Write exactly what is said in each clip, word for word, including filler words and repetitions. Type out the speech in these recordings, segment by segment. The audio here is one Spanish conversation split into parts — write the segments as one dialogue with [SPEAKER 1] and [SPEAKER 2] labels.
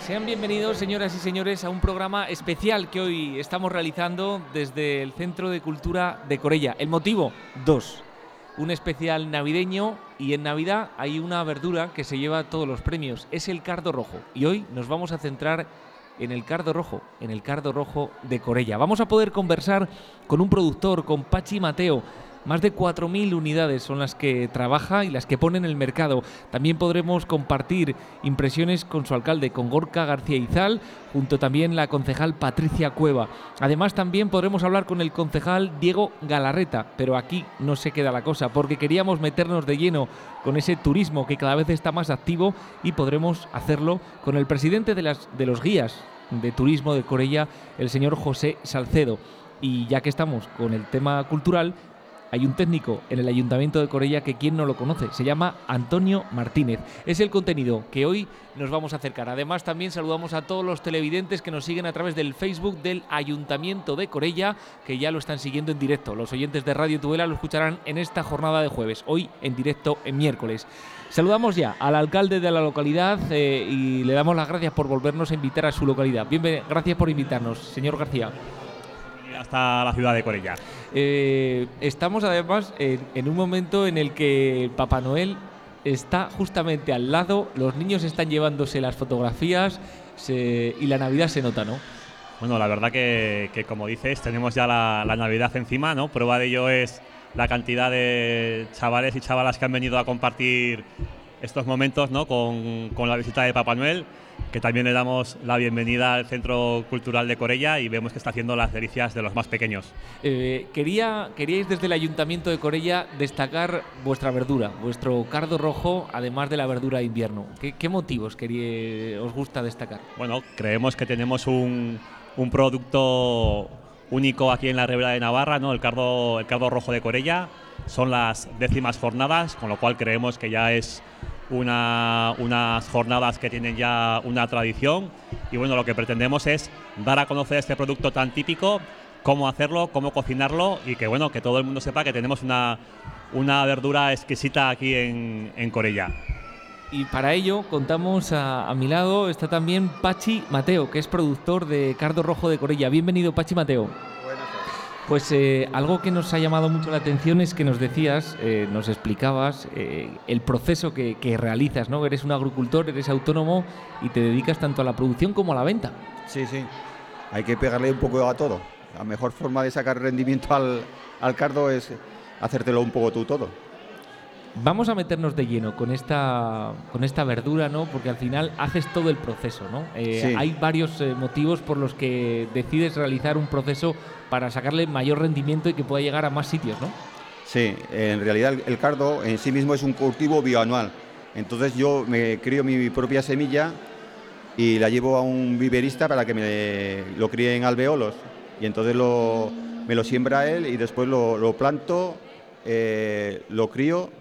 [SPEAKER 1] Sean bienvenidos, señoras y señores, a un programa especial que hoy estamos realizando desde el Centro de Cultura de Corella. El motivo, dos. Un especial navideño, y en Navidad hay una verdura que se lleva todos los premios, es el cardo rojo. Y hoy nos vamos a centrar en el cardo rojo, en el cardo rojo de Corella. Vamos a poder conversar con un productor, con Pachi Mateo. Más de cuatro mil unidades son las que trabaja y las que pone en el mercado. También podremos compartir impresiones con su alcalde, con Gorka García Izal, junto también la concejal Patricia Cueva. Además, también podremos hablar con el concejal Diego Galarreta, pero aquí no se queda la cosa, porque queríamos meternos de lleno con ese turismo que cada vez está más activo, y podremos hacerlo con el presidente de, las, de los guías de turismo de Corella, el señor José Salcedo. Y ya que estamos con el tema cultural, hay un técnico en el Ayuntamiento de Corella que quien no lo conoce, se llama Antonio Martínez. Es el contenido que hoy nos vamos a acercar. Además, también saludamos a todos los televidentes que nos siguen a través del Facebook del Ayuntamiento de Corella, que ya lo están siguiendo en directo. Los oyentes de Radio Tudela lo escucharán en esta jornada de jueves, hoy en directo en miércoles. Saludamos ya al alcalde de la localidad eh, y le damos las gracias por volvernos a invitar a su localidad. Bienvenido, gracias por invitarnos, señor García.
[SPEAKER 2] Hasta la ciudad de Corella.
[SPEAKER 1] Eh, estamos además en, en un momento en el que Papá Noel está justamente al lado, los niños están llevándose las fotografías se, y la Navidad se nota, ¿no?
[SPEAKER 2] Bueno, la verdad que, que como dices, tenemos ya la, la Navidad encima, ¿no? Prueba de ello es la cantidad de chavales y chavalas que han venido a compartir estos momentos, ¿no? con, con la visita de Papá Noel, que también le damos la bienvenida al Centro Cultural de Corella y vemos que está haciendo las delicias de los más pequeños.
[SPEAKER 1] Eh, quería, queríais desde el Ayuntamiento de Corella destacar vuestra verdura, vuestro cardo rojo, además de la verdura de invierno. ¿Qué, qué motivos quería, os gusta destacar?
[SPEAKER 2] Bueno, creemos que tenemos un, un producto único aquí en la Ribera de Navarra, ¿no? El cardo, el cardo rojo de Corella. Son las décimas jornadas, con lo cual creemos que ya es Una, unas jornadas que tienen ya una tradición, y bueno, lo que pretendemos es dar a conocer este producto tan típico, cómo hacerlo, cómo cocinarlo, y que bueno, que todo el mundo sepa que tenemos una, una verdura exquisita aquí en, en Corella.
[SPEAKER 1] Y para ello contamos a, a mi lado, está también Pachi Mateo, que es productor de Cardo Rojo de Corella. Bienvenido, Pachi Mateo. Pues eh, algo que nos ha llamado mucho la atención es que nos decías, eh, nos explicabas eh, el proceso que, que realizas, ¿no? Eres un agricultor, eres autónomo y te dedicas tanto a la producción como a la venta.
[SPEAKER 3] Sí, sí, hay que pegarle un poco a todo. La mejor forma de sacar rendimiento al, al cardo es hacértelo un poco tú todo.
[SPEAKER 1] Vamos a meternos de lleno con esta, con esta verdura, ¿no? Porque al final haces todo el proceso, ¿no? Eh, sí. Hay varios eh, motivos por los que decides realizar un proceso para sacarle mayor rendimiento y que pueda llegar a más sitios, ¿no?
[SPEAKER 3] Sí, en realidad el, el cardo en sí mismo es un cultivo bioanual. Entonces yo me crío mi propia semilla y la llevo a un viverista para que me lo críe en alveolos. Y entonces lo, me lo siembra él y después lo, lo planto, eh, lo crío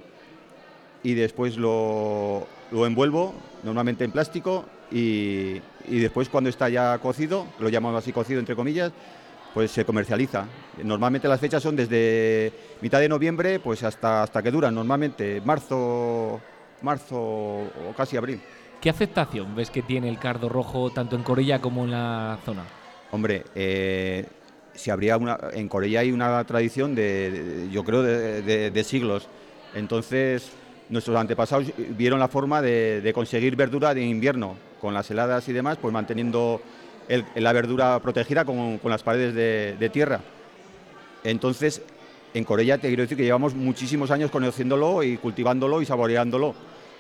[SPEAKER 3] y después lo, lo envuelvo, normalmente en plástico, y, y después cuando está ya cocido, lo llamamos así cocido entre comillas, pues se comercializa. Normalmente las fechas son desde mitad de noviembre pues hasta, hasta que duran, normalmente marzo, marzo o casi abril.
[SPEAKER 1] ¿Qué aceptación ves que tiene el cardo rojo tanto en Corella como en la zona?
[SPEAKER 3] Hombre, eh, si habría una, en Corella hay una tradición de, de yo creo, de, de, de siglos. Entonces nuestros antepasados vieron la forma de, de conseguir verdura de invierno, con las heladas y demás, pues manteniendo el, la verdura protegida con, con las paredes de, de tierra. Entonces, en Corella te quiero decir que llevamos muchísimos años conociéndolo y cultivándolo y saboreándolo.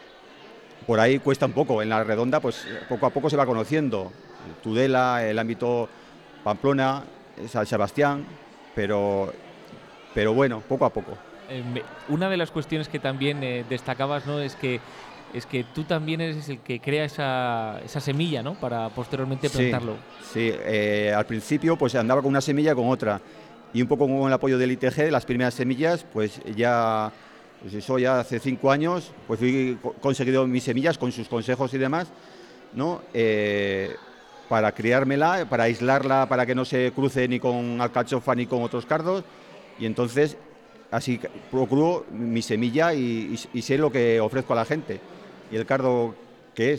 [SPEAKER 3] Por ahí cuesta un poco, en la redonda pues poco a poco se va conociendo. Tudela, el ámbito Pamplona, San Sebastián, pero, pero bueno, poco a poco.
[SPEAKER 1] Eh, una de las cuestiones que también eh, destacabas, ¿no? es que es que tú también eres el que crea esa, esa semilla, ¿no? Para posteriormente plantarlo.
[SPEAKER 3] Sí, sí eh, al principio pues andaba con una semilla y con otra, y un poco con el apoyo del I T G, las primeras semillas, pues ya, pues eso ya hace cinco años, pues fui conseguido mis semillas con sus consejos y demás, ¿no? Eh, para criármela, para aislarla, para que no se cruce ni con alcachofa ni con otros cardos, y entonces así procuro mi semilla y, y, y sé lo que ofrezco a la gente y el cardo que es.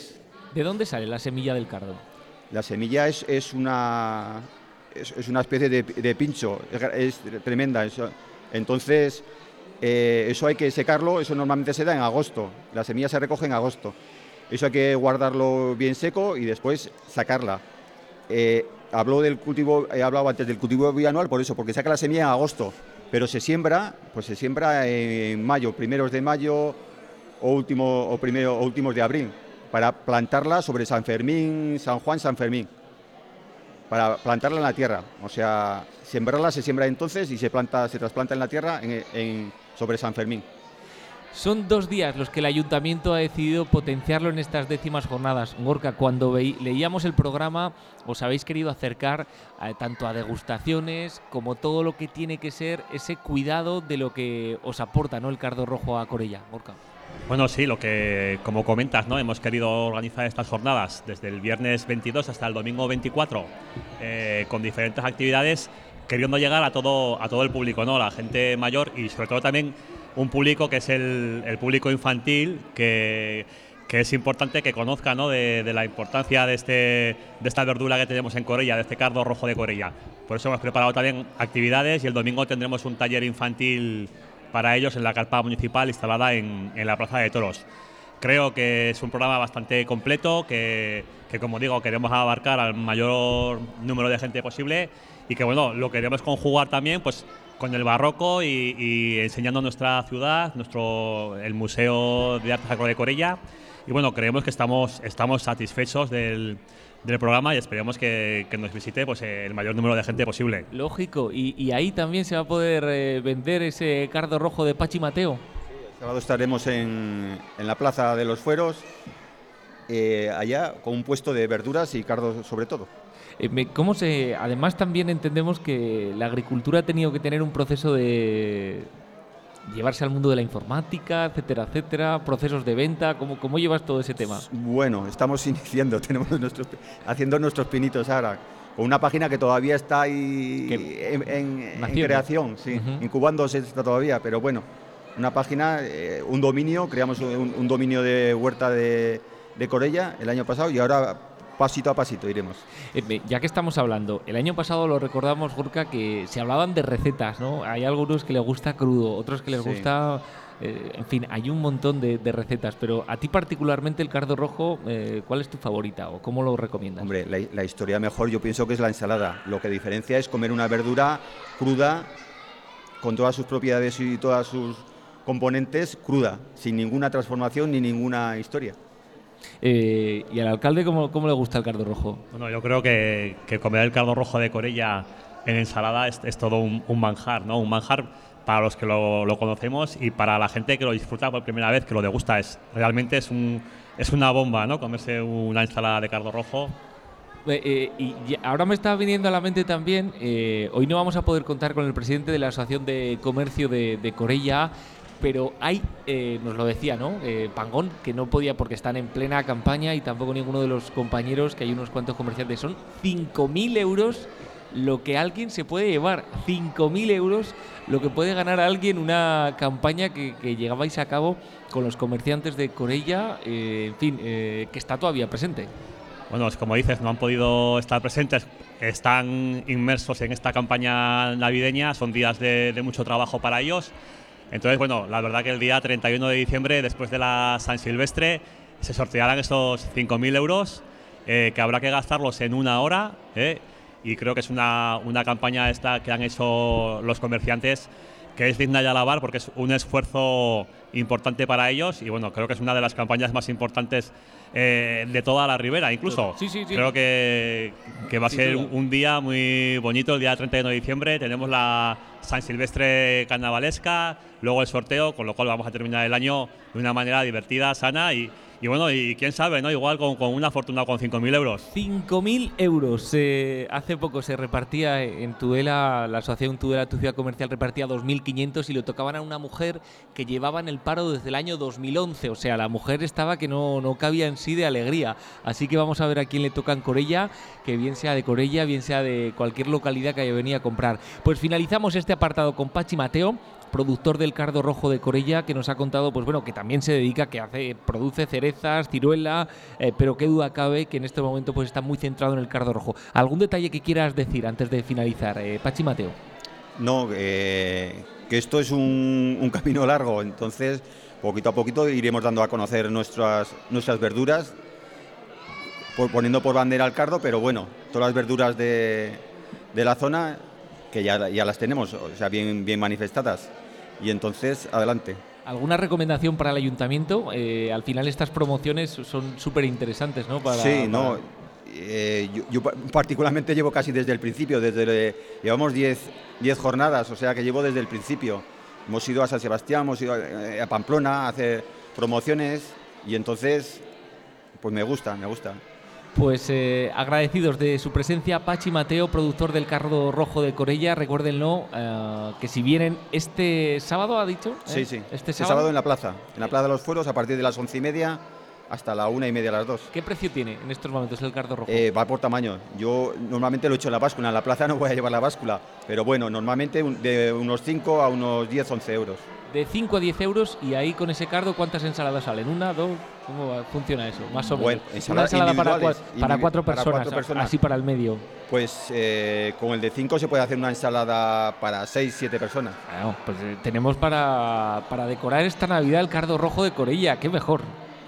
[SPEAKER 1] ¿De dónde sale la semilla del cardo?
[SPEAKER 3] La semilla es, es, una, es, es una especie de, de pincho, es, es tremenda. Eso. Entonces, eh, eso hay que secarlo, eso normalmente se da en agosto. La semilla se recoge en agosto. Eso hay que guardarlo bien seco y después sacarla. Eh, hablo del cultivo, he hablado antes del cultivo bianual por eso, porque saca la semilla en agosto, pero se siembra, pues se siembra en mayo, primeros de mayo o, último, o, primero, o últimos de abril, para plantarla sobre San Fermín, San Juan, San Fermín, para plantarla en la tierra. O sea, sembrarla se siembra entonces y se planta, se trasplanta en la tierra en, en, sobre San Fermín.
[SPEAKER 1] Son dos días los que el Ayuntamiento ha decidido potenciarlo en estas décimas jornadas. Gorka, cuando veí, leíamos el programa, os habéis querido acercar a, tanto a degustaciones como todo lo que tiene que ser ese cuidado de lo que os aporta, ¿no?, el cardo rojo a Corella. Gorka.
[SPEAKER 2] Bueno, sí, lo que, como comentas, ¿no?, hemos querido organizar estas jornadas desde el viernes veintidós hasta el domingo veinticuatro, eh, con diferentes actividades, queriendo llegar a todo, a todo el público, ¿no?, la gente mayor y sobre todo también un público que es el, el público infantil, que, que es importante que conozca, ¿no?, de, de la importancia de, este, de esta verdura que tenemos en Corella, de este cardo rojo de Corella. Por eso hemos preparado también actividades y el domingo tendremos un taller infantil para ellos en la carpa municipal instalada en, en la Plaza de Toros. Creo que es un programa bastante completo, que, que como digo, queremos abarcar al mayor número de gente posible y que bueno, lo queremos conjugar también pues con el barroco y, y enseñando nuestra ciudad, nuestro el Museo de Arte Sacro de Corella. Y bueno, creemos que estamos, estamos satisfechos del, del programa y esperamos que, que nos visite pues, el mayor número de gente posible.
[SPEAKER 1] Lógico, y, y ahí también se va a poder eh, vender ese cardo rojo de Pachi Mateo.
[SPEAKER 3] El sábado estaremos en, en la Plaza de los Fueros, eh, allá con un puesto de verduras y cardo sobre todo.
[SPEAKER 1] Eh, ¿Cómo se? Además también entendemos que la agricultura ha tenido que tener un proceso de llevarse al mundo de la informática, etcétera, etcétera, procesos de venta. ¿Cómo, cómo llevas todo ese tema?
[SPEAKER 3] Bueno, estamos iniciando, tenemos nuestros, haciendo nuestros pinitos ahora, con una página que todavía está ahí en, en, en creación, sí, uh-huh. incubándose está todavía, pero bueno, una página, eh, un dominio, creamos un, un dominio de huerta de, de Corella el año pasado y ahora pasito a pasito iremos.
[SPEAKER 1] Eh, ya que estamos hablando, el año pasado lo recordamos, Gorka, que se hablaban de recetas, ¿no? Hay algunos que les gusta crudo, otros que les sí. gusta... Eh, en fin, hay un montón de, de recetas, pero a ti particularmente el cardo rojo, eh, ¿cuál es tu favorita o cómo lo recomiendas?
[SPEAKER 3] Hombre, la, la historia mejor yo pienso que es la ensalada. Lo que diferencia es comer una verdura cruda, con todas sus propiedades y todas sus componentes, cruda, sin ninguna transformación ni ninguna historia.
[SPEAKER 1] Eh, ¿Y al alcalde cómo, cómo le gusta el cardo rojo?
[SPEAKER 2] Bueno, yo creo que, que comer el cardo rojo de Corella en ensalada es, es todo un, un manjar, ¿no? Un manjar para los que lo, lo conocemos y para la gente que lo disfruta por primera vez, que lo degusta. Es, realmente es, un, es una bomba, ¿no?, comerse una ensalada de cardo rojo.
[SPEAKER 1] Eh, eh, y ahora me está viniendo a la mente también, eh, hoy no vamos a poder contar con el presidente de la Asociación de Comercio de, de Corella, pero hay, eh, nos lo decía, ¿no?, eh, Pangón, que no podía porque están en plena campaña y tampoco ninguno de los compañeros, que hay unos cuantos comerciantes, son cinco mil euros lo que alguien se puede llevar, cinco mil euros lo que puede ganar alguien una campaña que, que llevabais a cabo con los comerciantes de Corella, eh, en fin, eh, que está todavía presente.
[SPEAKER 2] Bueno, es como dices, no han podido estar presentes, están inmersos en esta campaña navideña, son días de, de mucho trabajo para ellos. Entonces, bueno, la verdad que el día treinta y uno de diciembre, después de la San Silvestre, se sortearán estos cinco mil euros eh, que habrá que gastarlos en una hora, eh, y creo que es una, una campaña esta que han hecho los comerciantes que es digna de alabar porque es un esfuerzo importante para ellos y bueno, creo que es una de las campañas más importantes eh, de toda la Ribera, incluso.
[SPEAKER 1] Sí, sí, sí.
[SPEAKER 2] Creo que, que va a ser un, un día muy bonito el día treinta y uno de diciembre. Tenemos la San Silvestre carnavalesca, luego el sorteo, con lo cual vamos a terminar el año de una manera divertida, sana y, y bueno, y quién sabe, ¿no? Igual con, con una fortuna con cinco mil euros.
[SPEAKER 1] cinco mil euros. Eh, hace poco se repartía en Tudela, la asociación Tudela, tu ciudad comercial, repartía dos mil quinientos y lo tocaban a una mujer que llevaba en el paro desde el año dos mil once. O sea, la mujer estaba que no, no cabía en sí de alegría. Así que vamos a ver a quién le toca en Corella, que bien sea de Corella, bien sea de cualquier localidad que haya venido a comprar. Pues finalizamos este apartado con Pachi Mateo. productor del cardo rojo de Corella, que nos ha contado, pues bueno, que también se dedica, que hace, produce cerezas, ciruela, eh, pero qué duda cabe que en este momento pues está muy centrado en el cardo rojo. ¿Algún detalle que quieras decir antes de finalizar, eh, Pachi Mateo?
[SPEAKER 3] No, eh, que esto es un, un camino largo, entonces poquito a poquito iremos dando a conocer nuestras, nuestras verduras, por, poniendo por bandera al cardo, pero bueno, todas las verduras de, de la zona que ya, ya las tenemos, o sea, bien, bien manifestadas, y entonces adelante.
[SPEAKER 1] ¿Alguna recomendación para el ayuntamiento? Eh, al final estas promociones son súper interesantes, ¿no? Para,
[SPEAKER 3] sí,
[SPEAKER 1] para...
[SPEAKER 3] no, eh, yo, yo particularmente llevo casi desde el principio, desde llevamos diez jornadas, o sea que llevo desde el principio. Hemos ido a San Sebastián, hemos ido a, a Pamplona a hacer promociones y entonces, pues me gusta, me gusta.
[SPEAKER 1] Pues eh, agradecidos de su presencia, Pachi Mateo, productor del cardo rojo de Corella. Recuérdenlo, eh, que si vienen este sábado, ¿ha dicho? ¿Eh?
[SPEAKER 3] Sí, sí,
[SPEAKER 1] este
[SPEAKER 3] este
[SPEAKER 1] sábado?
[SPEAKER 3] sábado en la plaza, en la Plaza de los Fueros, a partir de las once y media hasta la una y media, las dos.
[SPEAKER 1] ¿Qué precio tiene en estos momentos el cardo rojo?
[SPEAKER 3] Eh, va por tamaño. Yo normalmente lo he hecho en la báscula, en la plaza no voy a llevar la báscula, pero bueno, normalmente de unos cinco a unos diez, once euros.
[SPEAKER 1] De cinco a diez euros, y ahí con ese cardo, ¿cuántas ensaladas salen? ¿Una, dos? ¿Cómo funciona eso? Más o menos.
[SPEAKER 3] Bueno,
[SPEAKER 1] Una ensalada para, cua para, cuatro
[SPEAKER 3] para
[SPEAKER 1] personas,
[SPEAKER 3] cuatro personas,
[SPEAKER 1] así para el medio.
[SPEAKER 3] Pues eh, con el de cinco se puede hacer una ensalada para seis, siete personas.
[SPEAKER 1] Bueno, pues eh, tenemos para, para decorar esta Navidad el cardo rojo de Corella, qué mejor.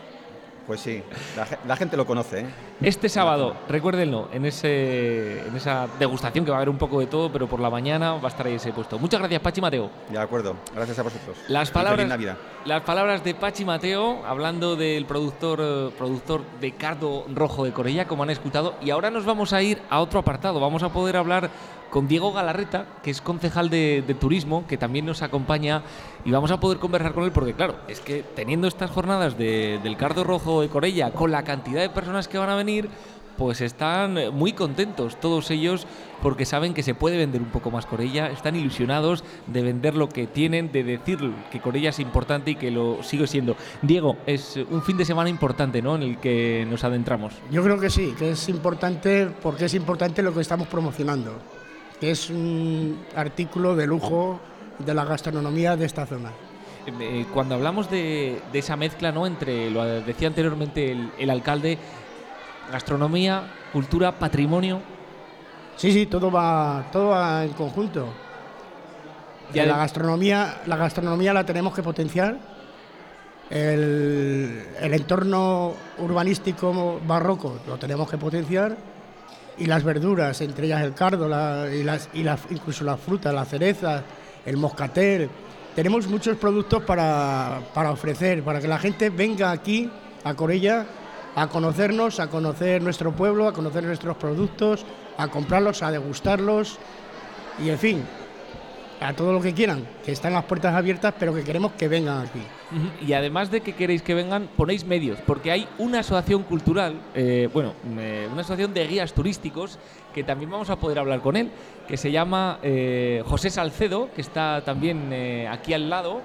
[SPEAKER 3] Pues sí, la, la gente lo conoce, ¿eh?
[SPEAKER 1] Este sábado, recuérdenlo, en, ese, en esa degustación que va a haber un poco de todo, pero por la mañana va a estar ahí ese puesto. Muchas gracias, Pachi Mateo.
[SPEAKER 3] De acuerdo, gracias a vosotros.
[SPEAKER 1] Las
[SPEAKER 3] Y
[SPEAKER 1] palabras,
[SPEAKER 3] feliz Navidad.
[SPEAKER 1] las palabras de Pachi Mateo, hablando del productor, eh, productor de cardo rojo de Corella, como han escuchado. Y ahora nos vamos a ir a otro apartado. Vamos a poder hablar con Diego Galarreta, que es concejal de, de turismo, que también nos acompaña, y vamos a poder conversar con él porque, claro, es que teniendo estas jornadas de, del cardo rojo de Corella, con la cantidad de personas que van a venir, pues están muy contentos todos ellos, porque saben que se puede vender un poco más Corella, están ilusionados de vender lo que tienen, de decir que Corella es importante y que lo sigue siendo. Diego, es un fin de semana importante, ¿no?, en el que nos adentramos.
[SPEAKER 4] Yo creo que sí, que es importante porque es importante lo que estamos promocionando, que es un artículo de lujo de la gastronomía de esta zona.
[SPEAKER 1] Eh, cuando hablamos de, de esa mezcla, ¿no?, entre, lo decía anteriormente el, el alcalde, gastronomía, cultura, patrimonio.
[SPEAKER 4] Sí, sí, todo va, todo va en conjunto.
[SPEAKER 1] Ya
[SPEAKER 4] la gastronomía, la gastronomía la tenemos que potenciar. El, el entorno urbanístico barroco lo tenemos que potenciar. Y las verduras, entre ellas el cardo, la, y, las, y las, incluso las frutas, las cerezas, el moscatel. Tenemos muchos productos para, para ofrecer, para que la gente venga aquí a Corella a conocernos, a conocer nuestro pueblo, a conocer nuestros productos, a comprarlos, a degustarlos y, en fin, a todo lo que quieran, que están las puertas abiertas, pero que queremos que vengan aquí.
[SPEAKER 1] Uh-huh. Y además de que queréis que vengan, ponéis medios, porque hay una asociación cultural, eh, bueno, eh, una asociación de guías turísticos, que también vamos a poder hablar con él, que se llama eh, José Salcedo, que está también eh, aquí al lado.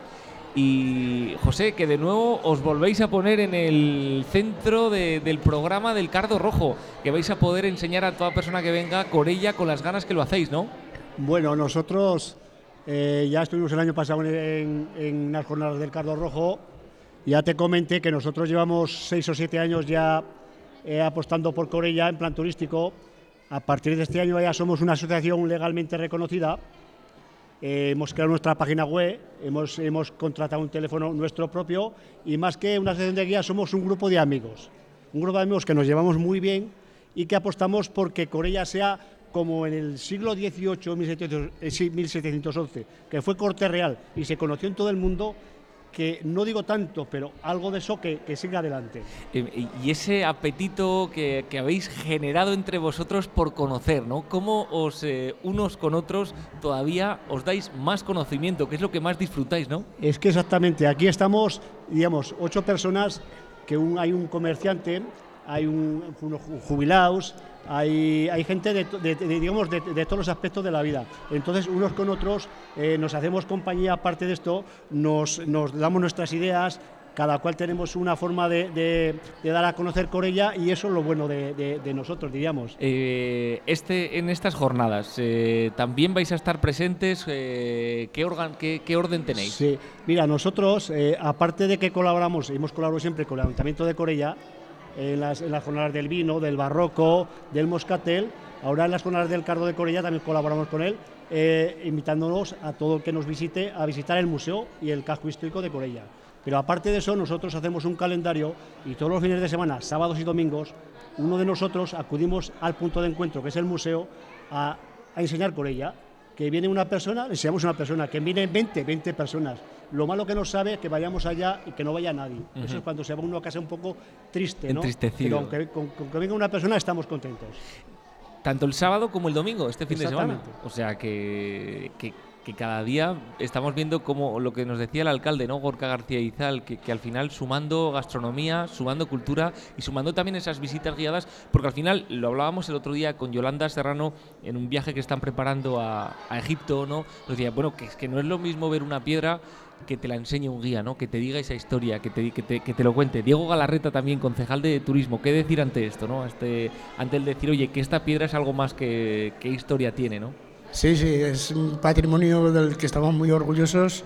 [SPEAKER 1] Y José, que de nuevo os volvéis a poner en el centro de, del programa del cardo rojo, que vais a poder enseñar a toda persona que venga Corella con las ganas que lo hacéis, ¿no?
[SPEAKER 5] Bueno, nosotros eh, ya estuvimos el año pasado en, en las jornadas del cardo rojo. Ya te comenté que nosotros llevamos seis o siete años ya eh, apostando por Corella en plan turístico. A partir de este año ya somos una asociación legalmente reconocida. Eh, hemos creado nuestra página web, hemos, hemos contratado un teléfono nuestro propio y más que una asociación de guías somos un grupo de amigos, un grupo de amigos que nos llevamos muy bien y que apostamos porque Corella sea como en el siglo dieciocho, mil setecientos once, que fue corte real y se conoció en todo el mundo, que no digo tanto, pero algo de eso que, que siga adelante.
[SPEAKER 1] Eh, y ese apetito que, que habéis generado entre vosotros por conocer, ¿no? ¿Cómo os, eh, unos con otros todavía os dais más conocimiento? ¿Qué es lo que más disfrutáis, no?
[SPEAKER 5] Es que exactamente, aquí estamos, digamos, ocho personas, que un, hay un comerciante, hay un, unos jubilados, hay, hay gente de, de, de, digamos, de, de todos los aspectos de la vida. Entonces, unos con otros eh, nos hacemos compañía, aparte de esto, nos, nos damos nuestras ideas cada cual tenemos una forma de, de, de dar a conocer Corella y eso es lo bueno de, de, de nosotros, diríamos.
[SPEAKER 1] Eh, este, en estas jornadas, eh, ¿también vais a estar presentes? Eh, ¿qué, organ, qué, ¿Qué orden tenéis?
[SPEAKER 5] Sí, mira, nosotros, eh, aparte de que colaboramos, hemos colaborado siempre con el Ayuntamiento de Corella, en las, en las jornadas del vino, del barroco, del moscatel, ahora en las jornadas del cardo de Corella también colaboramos con él, eh, invitándonos a todo el que nos visite a visitar el museo y el casco histórico de Corella. Pero aparte de eso, nosotros hacemos un calendario y todos los fines de semana, sábados y domingos, uno de nosotros acudimos al punto de encuentro, que es el museo, a, a enseñar Corella. Que viene una persona, le enseñamos a una persona, que vienen veinte, veinte personas. Lo malo que nos sabe es que vayamos allá y que no vaya nadie. Uh-huh. Eso es cuando se va uno a casa un poco triste, ¿no?
[SPEAKER 1] Entristecido.
[SPEAKER 5] Pero aunque con, con que venga una persona estamos contentos.
[SPEAKER 1] Tanto el sábado como el domingo, este fin de semana.
[SPEAKER 5] Exactamente.
[SPEAKER 1] O sea que, que, que cada día estamos viendo como lo que nos decía el alcalde, ¿no? Gorka García Izal, que, que al final sumando gastronomía, sumando cultura y sumando también esas visitas guiadas, porque al final lo hablábamos el otro día con Yolanda Serrano en un viaje que están preparando a, a Egipto, ¿no? Nos decía, bueno, que es que no es lo mismo ver una piedra que te la enseñe un guía, ¿no? Que te diga esa historia, que te, que te, que te lo cuente. Diego Galarreta también, concejal de turismo, ¿qué decir ante esto, ¿no? Este, ante el decir, oye, que esta piedra es algo más que, que historia tiene, ¿no?
[SPEAKER 4] Sí, sí, es un patrimonio del que estamos muy orgullosos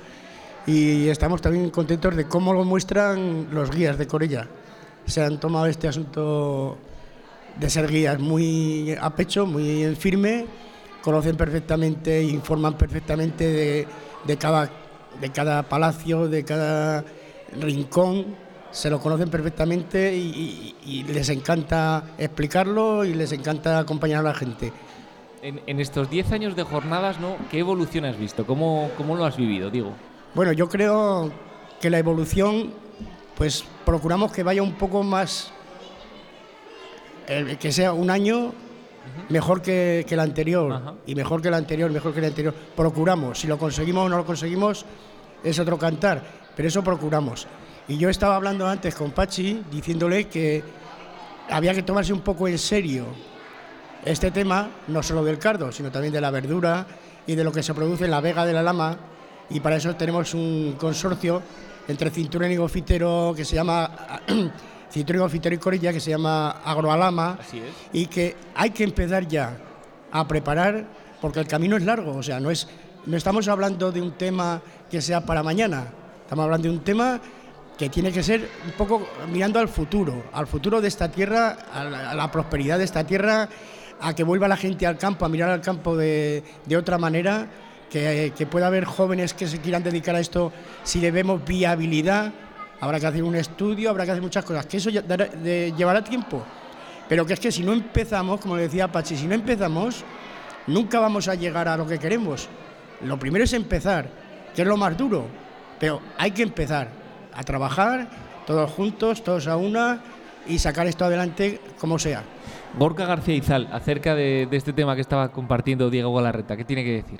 [SPEAKER 4] y estamos también contentos de cómo lo muestran los guías de Corella. Se han tomado este asunto de ser guías muy a pecho, muy en firme, conocen perfectamente, informan perfectamente de, de, cada, de cada palacio, de cada rincón, se lo conocen perfectamente y, y, y les encanta explicarlo y les encanta acompañar a la gente.
[SPEAKER 1] En, en estos diez años de jornadas, ¿no? ¿Qué evolución has visto? ¿Cómo, cómo lo has vivido, Diego?
[SPEAKER 4] Bueno, yo creo que la evolución, pues procuramos que vaya un poco más, eh, que sea un año uh-huh. mejor que, que el anterior, uh-huh. y mejor que el anterior, mejor que el anterior. Procuramos, si lo conseguimos o no lo conseguimos, es otro cantar, pero eso procuramos. Y yo estaba hablando antes con Pachi, diciéndole que había que tomarse un poco en serio este tema, no solo del cardo, sino también de la verdura y de lo que se produce en la Vega de la Lama, y para eso tenemos un consorcio entre Cinturón y Gofitero que se llama Cinturón y Gofitero y Corella, que se llama Agroalama.
[SPEAKER 1] Así es.
[SPEAKER 4] Y que hay que empezar ya a preparar, porque el camino es largo, o sea, no es, no estamos hablando de un tema que sea para mañana, estamos hablando de un tema que tiene que ser un poco mirando al futuro, al futuro de esta tierra, a la, a la prosperidad de esta tierra, a que vuelva la gente al campo, a mirar al campo de, de otra manera, que, que pueda haber jóvenes que se quieran dedicar a esto si le vemos viabilidad. Habrá que hacer un estudio, habrá que hacer muchas cosas, que eso ya, dará, de, llevará tiempo, pero que es que si no empezamos, como le decía Pachi, si no empezamos, nunca vamos a llegar a lo que queremos. Lo primero es empezar, que es lo más duro, pero hay que empezar a trabajar todos juntos, todos a una, y sacar esto adelante como sea.
[SPEAKER 1] Gorka García Izal, acerca de, de este tema que estaba compartiendo Diego Galarreta, ¿qué tiene que decir?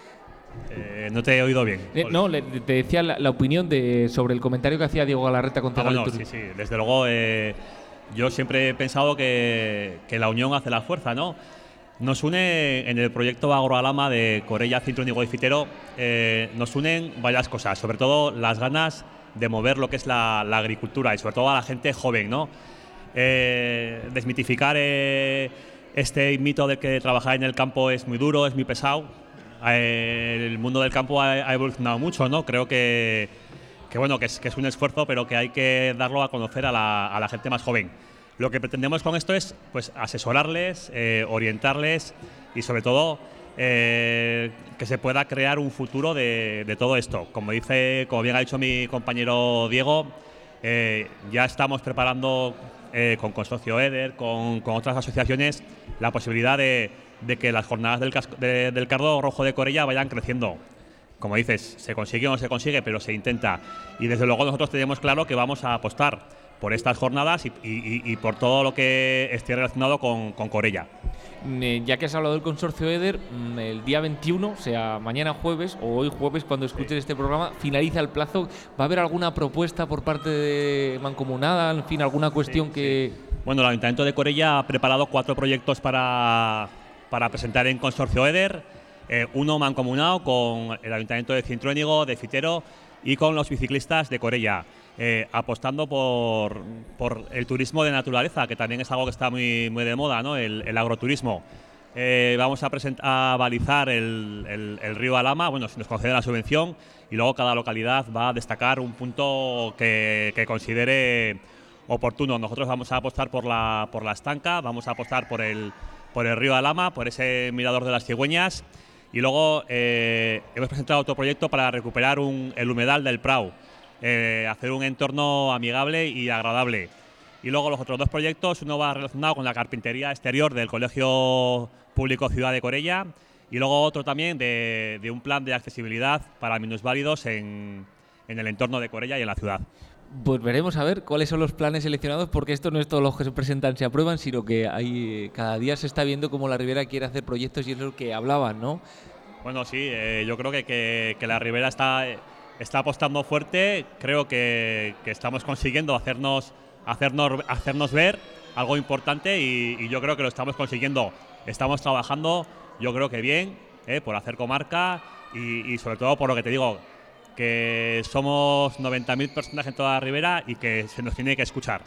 [SPEAKER 2] Eh, no te he oído bien.
[SPEAKER 1] Eh, no, le, te decía la, la opinión de sobre el comentario que hacía Diego Galarreta con
[SPEAKER 2] ah, bueno, sí, sí, desde luego eh, yo siempre he pensado que, que la unión hace la fuerza, ¿no? Nos une en el proyecto Agroalama de Corella, Cinturón y Gofitero, eh, nos unen varias cosas, sobre todo las ganas de mover lo que es la, la agricultura y sobre todo a la gente joven, ¿no? Eh, desmitificar eh, este mito de que trabajar en el campo es muy duro, es muy pesado. Eh, el mundo del campo ha, ha evolucionado mucho, ¿no? Creo que, que bueno, que es, que es un esfuerzo, pero que hay que darlo a conocer a la, a la gente más joven. Lo que pretendemos con esto es, pues, asesorarles, eh, orientarles y sobre todo eh, que se pueda crear un futuro de, de todo esto. Como dice, como bien ha dicho mi compañero Diego, eh, ya estamos preparando eh, con Consorcio Eder, con, con otras asociaciones, la posibilidad de, de que las jornadas del, casco, de, del Cardo Rojo de Corella vayan creciendo. Como dices, se consigue o no se consigue, pero se intenta. Y desde luego nosotros tenemos claro que vamos a apostar por estas jornadas y, y, y por todo lo que esté relacionado con, con Corella.
[SPEAKER 1] Ya que has hablado del Consorcio Eder, el día veintiuno, o sea, mañana jueves o hoy jueves cuando escuches sí. este programa, finaliza el plazo. ¿Va a haber alguna propuesta por parte de Mancomunada? En fin, alguna cuestión sí, que…
[SPEAKER 2] Sí. Bueno, el Ayuntamiento de Corella ha preparado cuatro proyectos para, para presentar en Consorcio Eder. Eh, uno mancomunado con el Ayuntamiento de Cintruénigo, de Fitero y con los biciclistas de Corella. eh, apostando por, por el turismo de naturaleza, que también es algo que está muy, muy de moda, ¿no? el, el agroturismo. Eh, vamos a, a balizar el, el, el río Alhama, bueno, si nos conceden la subvención, y luego cada localidad va a destacar un punto que, que considere oportuno. Nosotros vamos a apostar por la, por la estanca, vamos a apostar por el, por el río Alhama, por ese mirador de las cigüeñas, y luego eh, hemos presentado otro proyecto para recuperar un, el humedal del Prau, eh, hacer un entorno amigable y agradable. Y luego los otros dos proyectos, uno va relacionado con la carpintería exterior del Colegio Público Ciudad de Corella, y luego otro también de, de un plan de accesibilidad para minusválidos en, en el entorno de Corella y en la ciudad.
[SPEAKER 1] Pues veremos a ver cuáles son los planes seleccionados, porque esto no es todo lo que se presentan se aprueban, sino que hay, cada día se está viendo cómo la Ribera quiere hacer proyectos y es lo que hablaban, ¿no?
[SPEAKER 2] Bueno, sí, eh, yo creo que, que, que la Ribera está, está apostando fuerte. Creo que, que estamos consiguiendo hacernos, hacernos, hacernos ver algo importante y, y yo creo que lo estamos consiguiendo. Estamos trabajando, yo creo que bien, eh, por hacer comarca y, y sobre todo por lo que te digo, que somos noventa mil personas en toda la Ribera y que se nos tiene que escuchar.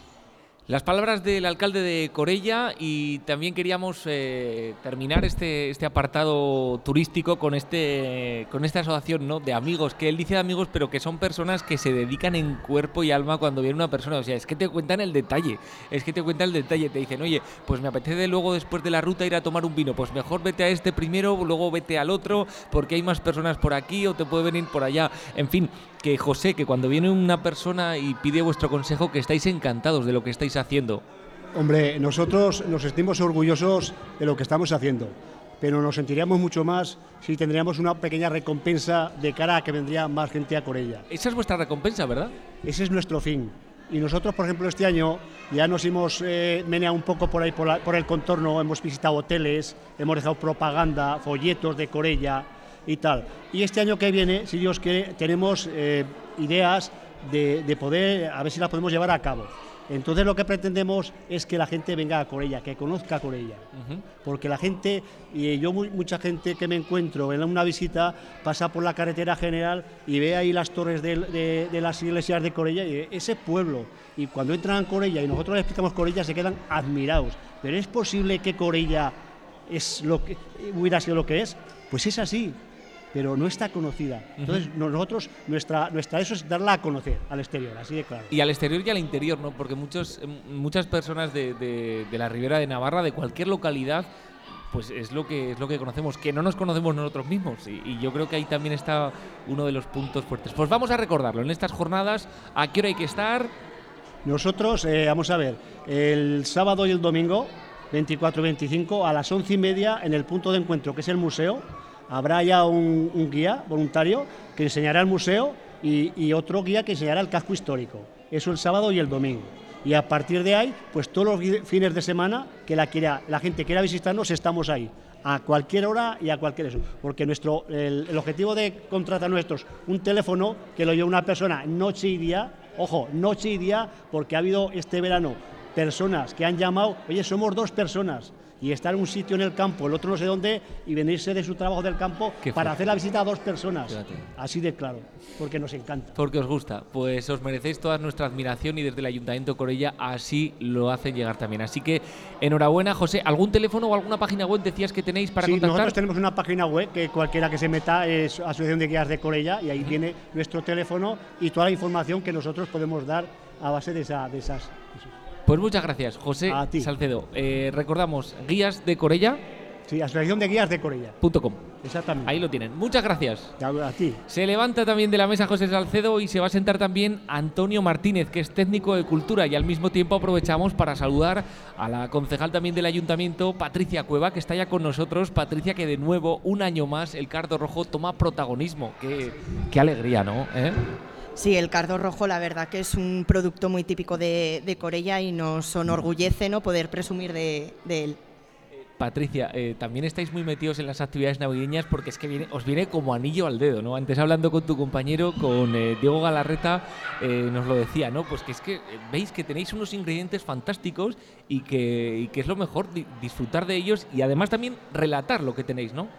[SPEAKER 1] Las palabras del alcalde de Corella, y también queríamos eh, terminar este, este apartado turístico con, este, con esta asociación, ¿no?, de amigos, que él dice de amigos, pero que son personas que se dedican en cuerpo y alma cuando viene una persona. O sea, es que te cuentan el detalle, es que te cuentan el detalle, te dicen, oye, pues me apetece luego después de la ruta ir a tomar un vino, pues mejor vete a este primero, luego vete al otro, porque hay más personas por aquí o te puede venir por allá. En fin, que José, que cuando viene una persona y pide vuestro consejo, que estáis encantados de lo que estáis haciendo.
[SPEAKER 5] Hombre, nosotros nos sentimos orgullosos de lo que estamos haciendo, pero nos sentiríamos mucho más si tendríamos una pequeña recompensa de cara a que vendría más gente a Corella.
[SPEAKER 1] Esa es vuestra recompensa, ¿verdad?
[SPEAKER 5] Ese es nuestro fin. Y nosotros, por ejemplo, este año ya nos hemos eh, meneado un poco por ahí, por, la, por el contorno, hemos visitado hoteles, hemos dejado propaganda, folletos de Corella y tal. Y este año que viene, si Dios quiere, tenemos eh, ideas de, de poder, a ver si las podemos llevar a cabo. Entonces lo que pretendemos es que la gente venga a Corella, que conozca Corella, uh-huh. Porque la gente, y yo mucha gente que me encuentro en una visita, pasa por la carretera general y ve ahí las torres de, de, de las iglesias de Corella y ese pueblo, y cuando entran a Corella y nosotros les explicamos Corella se quedan admirados. Pero ¿es posible que Corella es lo que, hubiera sido lo que es? Pues es así, pero no está conocida. Entonces uh-huh. nosotros, nuestra, nuestra eso es darla a conocer al exterior, así de claro.
[SPEAKER 1] Y al exterior y al interior, ¿no? Porque muchos, muchas personas de, de, de la Ribera de Navarra, de cualquier localidad, pues es lo que es lo que conocemos, que no nos conocemos nosotros mismos, y, y yo creo que ahí también está uno de los puntos fuertes. Pues vamos a recordarlo en estas jornadas. ¿A qué hora hay que estar?
[SPEAKER 5] Nosotros, eh, vamos a ver, el sábado y el domingo, veinticuatro y veinticinco, a las once y media, en el punto de encuentro, que es el museo, habrá ya un, un guía voluntario que enseñará el museo y, y otro guía que enseñará el casco histórico. Eso el sábado y el domingo. Y a partir de ahí, pues todos los fines de semana que la, quiera, la gente quiera visitarnos, estamos ahí, a cualquier hora y a cualquier eso. Porque nuestro, el, el objetivo de contratar nuestros, un teléfono que lo lleva una persona noche y día, ojo, noche y día, porque ha habido este verano personas que han llamado, oye, somos dos personas, y estar en un sitio en el campo, el otro no sé dónde, y venirse de su trabajo del campo para hacer la visita a dos personas. Fíjate. Así de claro, porque nos encanta.
[SPEAKER 1] Porque os gusta, pues os merecéis toda nuestra admiración y desde el Ayuntamiento de Corella así lo hacen llegar también. Así que enhorabuena, José. ¿Algún teléfono o alguna página web decías que tenéis para
[SPEAKER 5] sí,
[SPEAKER 1] contactar?
[SPEAKER 5] Nosotros tenemos una página web que cualquiera que se meta es Asociación de Guías de Corella y ahí uh-huh. viene nuestro teléfono y toda la información que nosotros podemos dar a base de, esa, de esas...
[SPEAKER 1] Pues muchas gracias, José Salcedo. Eh, recordamos, guías de Corella.
[SPEAKER 5] Sí, Asociación de Guías de Corella.
[SPEAKER 1] Punto com.
[SPEAKER 5] Exactamente.
[SPEAKER 1] Ahí lo tienen. Muchas gracias.
[SPEAKER 5] A ti.
[SPEAKER 1] Se levanta también de la mesa José Salcedo y se va a sentar también Antonio Martínez, que es técnico de cultura, y al mismo tiempo aprovechamos para saludar a la concejal también del Ayuntamiento, Patricia Cueva, que está ya con nosotros. Patricia, que de nuevo, un año más, el Cardo Rojo toma protagonismo. Qué, qué alegría, ¿no? ¿Eh?
[SPEAKER 6] Sí, el cardo rojo la verdad que es un producto muy típico de, de Corella y nos enorgullece, ¿no?, poder presumir de, de él.
[SPEAKER 1] Patricia, eh, también estáis muy metidos en las actividades navideñas porque es que viene, os viene como anillo al dedo, ¿no? Antes hablando con tu compañero, con eh, Diego Galarreta, eh, nos lo decía, ¿no? Pues que es que eh, veis que tenéis unos ingredientes fantásticos y que, y que es lo mejor di- disfrutar de ellos y además también relatar lo que tenéis, ¿no?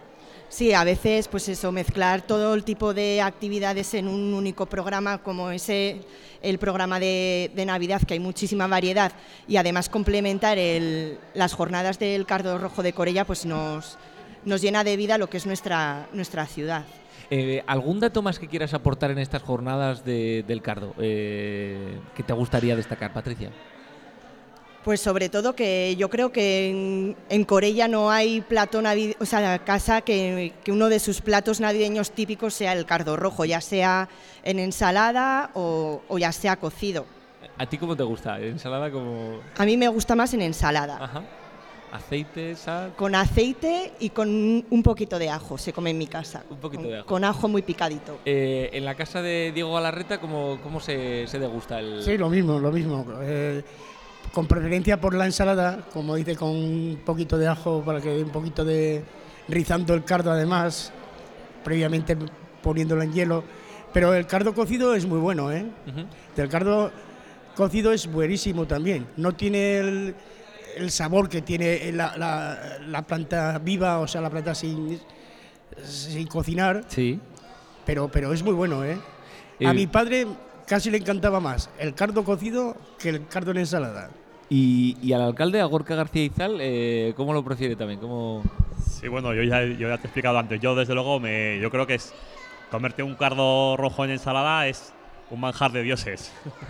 [SPEAKER 6] Sí, a veces pues eso, mezclar todo el tipo de actividades en un único programa como ese, el programa de, de Navidad, que hay muchísima variedad, y además complementar el, las jornadas del Cardo Rojo de Corella, pues nos, nos llena de vida lo que es nuestra, nuestra ciudad.
[SPEAKER 1] Eh, ¿Algún dato más que quieras aportar en estas jornadas de, del Cardo eh, que te gustaría destacar, Patricia?
[SPEAKER 6] Pues sobre todo que yo creo que en, en Corella no hay plato navideño, o sea, casa que, que uno de sus platos navideños típicos sea el cardo rojo, ya sea en ensalada o, o ya sea cocido.
[SPEAKER 1] ¿A ti cómo te gusta? ¿Ensalada como...?
[SPEAKER 6] A mí me gusta más en ensalada.
[SPEAKER 1] Ajá. ¿Aceite, sal?
[SPEAKER 6] Con aceite y con un poquito de ajo se come en mi casa.
[SPEAKER 1] Un poquito
[SPEAKER 6] con,
[SPEAKER 1] de ajo.
[SPEAKER 6] Con ajo muy picadito.
[SPEAKER 1] Eh, en la casa de Diego Galarreta, ¿cómo, cómo se, se degusta el...?
[SPEAKER 4] Sí, lo mismo, lo mismo. Eh, con preferencia por la ensalada, como dice, con un poquito de ajo para que dé un poquito de... rizando el cardo además, previamente poniéndolo en hielo. Pero el cardo cocido es muy bueno, ¿eh? Uh-huh. El cardo cocido es buenísimo también. No tiene el, el sabor que tiene la, la, la planta viva, o sea, la planta sin, sin cocinar.
[SPEAKER 1] Sí.
[SPEAKER 4] Pero, pero es muy bueno, ¿eh? eh A mi padre casi le encantaba más el cardo cocido que el cardo en ensalada.
[SPEAKER 1] Y, y al alcalde, a Gorka García Izal, eh, ¿cómo lo prefiere también? ¿Cómo...
[SPEAKER 2] Sí, bueno, yo ya, yo ya te he explicado antes. Yo, desde luego, me, yo creo que es comerte un cardo rojo en ensalada es un manjar de dioses.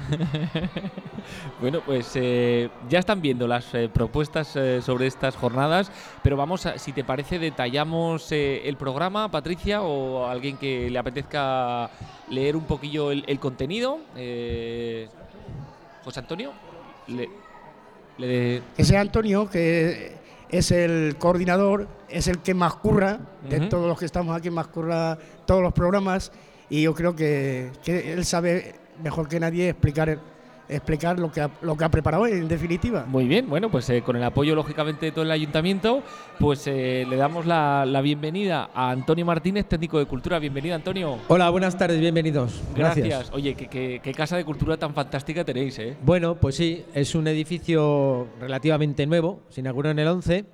[SPEAKER 1] Bueno, pues eh, ya están viendo las eh, propuestas eh, sobre estas jornadas, pero vamos, a, si te parece, detallamos eh, el programa, Patricia, o a alguien que le apetezca leer un poquillo el, el contenido. Eh, José Antonio, le, le...
[SPEAKER 4] que sea Antonio, que es el coordinador, es el que más curra de uh-huh. todos los que estamos aquí, más curra todos los programas. Y yo creo que, que él sabe mejor que nadie explicar, explicar lo, que ha, lo que ha preparado en definitiva.
[SPEAKER 1] Muy bien, bueno, pues eh, con el apoyo lógicamente de todo el ayuntamiento, pues eh, le damos la, la bienvenida a Antonio Martínez, técnico de cultura. Bienvenido, Antonio.
[SPEAKER 7] Hola, buenas tardes, bienvenidos.
[SPEAKER 1] Gracias.
[SPEAKER 7] Gracias.
[SPEAKER 1] Oye, ¿qué, qué, qué casa de cultura tan fantástica tenéis, ¿eh?
[SPEAKER 7] Bueno, pues sí, es un edificio relativamente nuevo, se inauguró en el once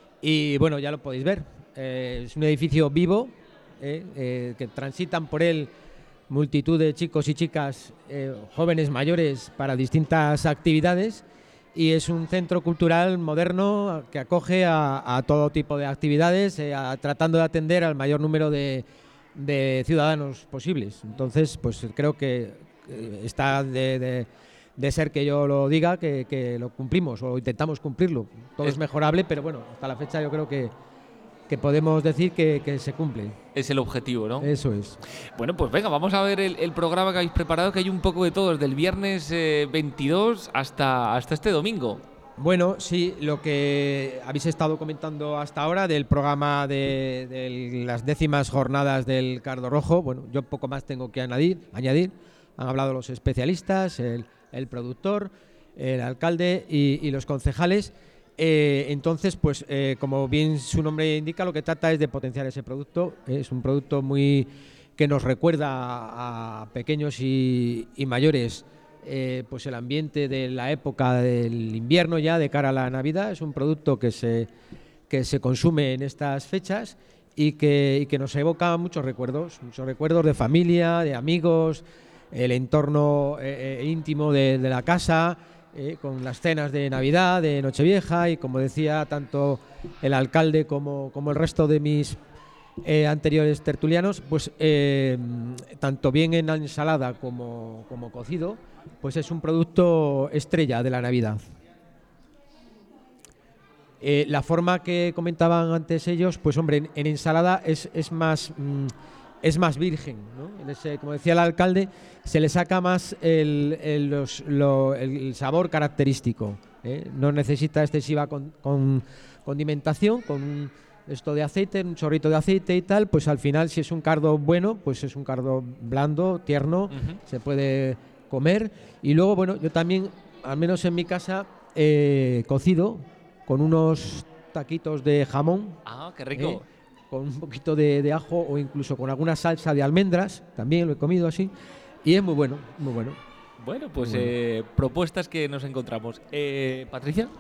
[SPEAKER 7] y bueno, ya lo podéis ver. Eh, es un edificio vivo. Eh, eh, que transitan por él multitud de chicos y chicas, eh, jóvenes, mayores, para distintas actividades, y es un centro cultural moderno que acoge a, a todo tipo de actividades, eh, a, tratando de atender al mayor número de, de ciudadanos posibles. Entonces, pues creo que eh, está de, de, de ser que yo lo diga, que, que lo cumplimos o intentamos cumplirlo. Todo es, es mejorable, pero bueno, hasta la fecha yo creo que que podemos decir que, que se cumple.
[SPEAKER 1] Es el objetivo, ¿no?
[SPEAKER 7] Eso es.
[SPEAKER 1] Bueno, pues venga, vamos a ver el, el programa que habéis preparado, que hay un poco de todo, desde el viernes eh, veintidós hasta, hasta este domingo.
[SPEAKER 7] Bueno, sí, lo que habéis estado comentando hasta ahora del programa de, de las décimas jornadas del Cardo Rojo, bueno, yo poco más tengo que añadir. añadir. Han hablado los especialistas, el, el productor, el alcalde y, y los concejales. Eh, entonces, pues eh, como bien su nombre indica, lo que trata es de potenciar ese producto. Es un producto muy que nos recuerda a, a pequeños y, y mayores eh, pues el ambiente de la época del invierno ya de cara a la Navidad. Es un producto que se, que se consume en estas fechas y que, y que nos evoca muchos recuerdos, muchos recuerdos de familia, de amigos, el entorno eh, eh, íntimo de, de la casa. Eh, con las cenas de Navidad, de Nochevieja, y como decía tanto el alcalde como, como el resto de mis eh, anteriores tertulianos, pues eh, tanto bien en la ensalada como, como cocido, pues es un producto estrella de la Navidad. Eh, la forma que comentaban antes ellos, pues hombre, en, en ensalada es, es más... Mmm, es más virgen, ¿no? En ese, como decía el alcalde, se le saca más el, el, los, lo, el sabor característico, ¿eh? No necesita excesiva con, con condimentación, con esto de aceite, un chorrito de aceite y tal, pues al final si es un cardo bueno, pues es un cardo blando, tierno, uh-huh. Se puede comer. Y luego, bueno, yo también, al menos en mi casa, eh, cocido con unos taquitos de jamón.
[SPEAKER 1] Ah, qué rico.
[SPEAKER 7] ¿eh? Con un poquito de, de ajo o incluso con alguna salsa de almendras, también lo he comido así, y es muy bueno, muy bueno.
[SPEAKER 1] Bueno, pues
[SPEAKER 7] muy bueno.
[SPEAKER 1] Eh, propuestas que nos encontramos. Eh, ¿Patricia?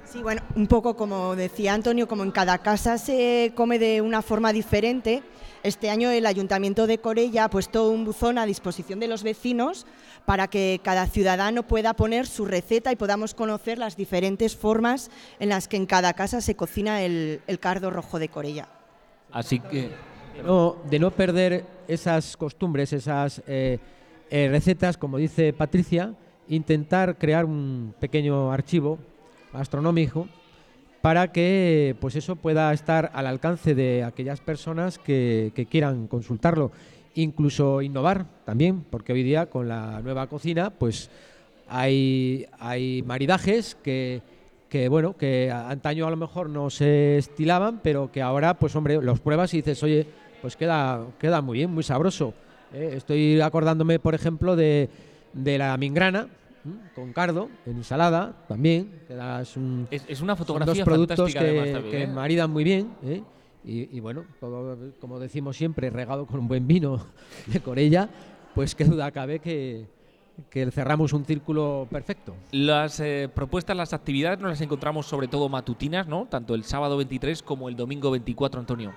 [SPEAKER 6] Sí, bueno, un poco como decía Antonio, como en cada casa se come de una forma diferente. Este año el Ayuntamiento de Corella ha puesto un buzón a disposición de los vecinos para que cada ciudadano pueda poner su receta y podamos conocer las diferentes formas en las que en cada casa se cocina el, el cardo rojo de Corella.
[SPEAKER 1] Así que...
[SPEAKER 7] No, de no perder esas costumbres, esas eh, eh, recetas, como dice Patricia, intentar crear un pequeño archivo gastronómico para que pues eso pueda estar al alcance de aquellas personas que, que quieran consultarlo, incluso innovar también, porque hoy día con la nueva cocina pues hay, hay maridajes que, que bueno, que antaño a lo mejor no se estilaban, pero que ahora pues hombre, los pruebas y dices, oye, pues queda, queda muy bien, muy sabroso. ¿eh? Estoy acordándome, por ejemplo, de, de la mingrana, con cardo, en ensalada también. Es, un,
[SPEAKER 1] es, es una fotografía
[SPEAKER 7] son dos productos que,
[SPEAKER 1] además, también, ¿eh?
[SPEAKER 7] que maridan muy bien. ¿eh? Y, y bueno, todo, como decimos siempre, regado con un buen vino de Corella, pues qué duda cabe que, que cerramos un círculo perfecto.
[SPEAKER 1] Las eh, propuestas, las actividades nos las encontramos sobre todo matutinas, ¿no? Tanto el sábado veintitrés como el domingo veinticuatro, Antonio.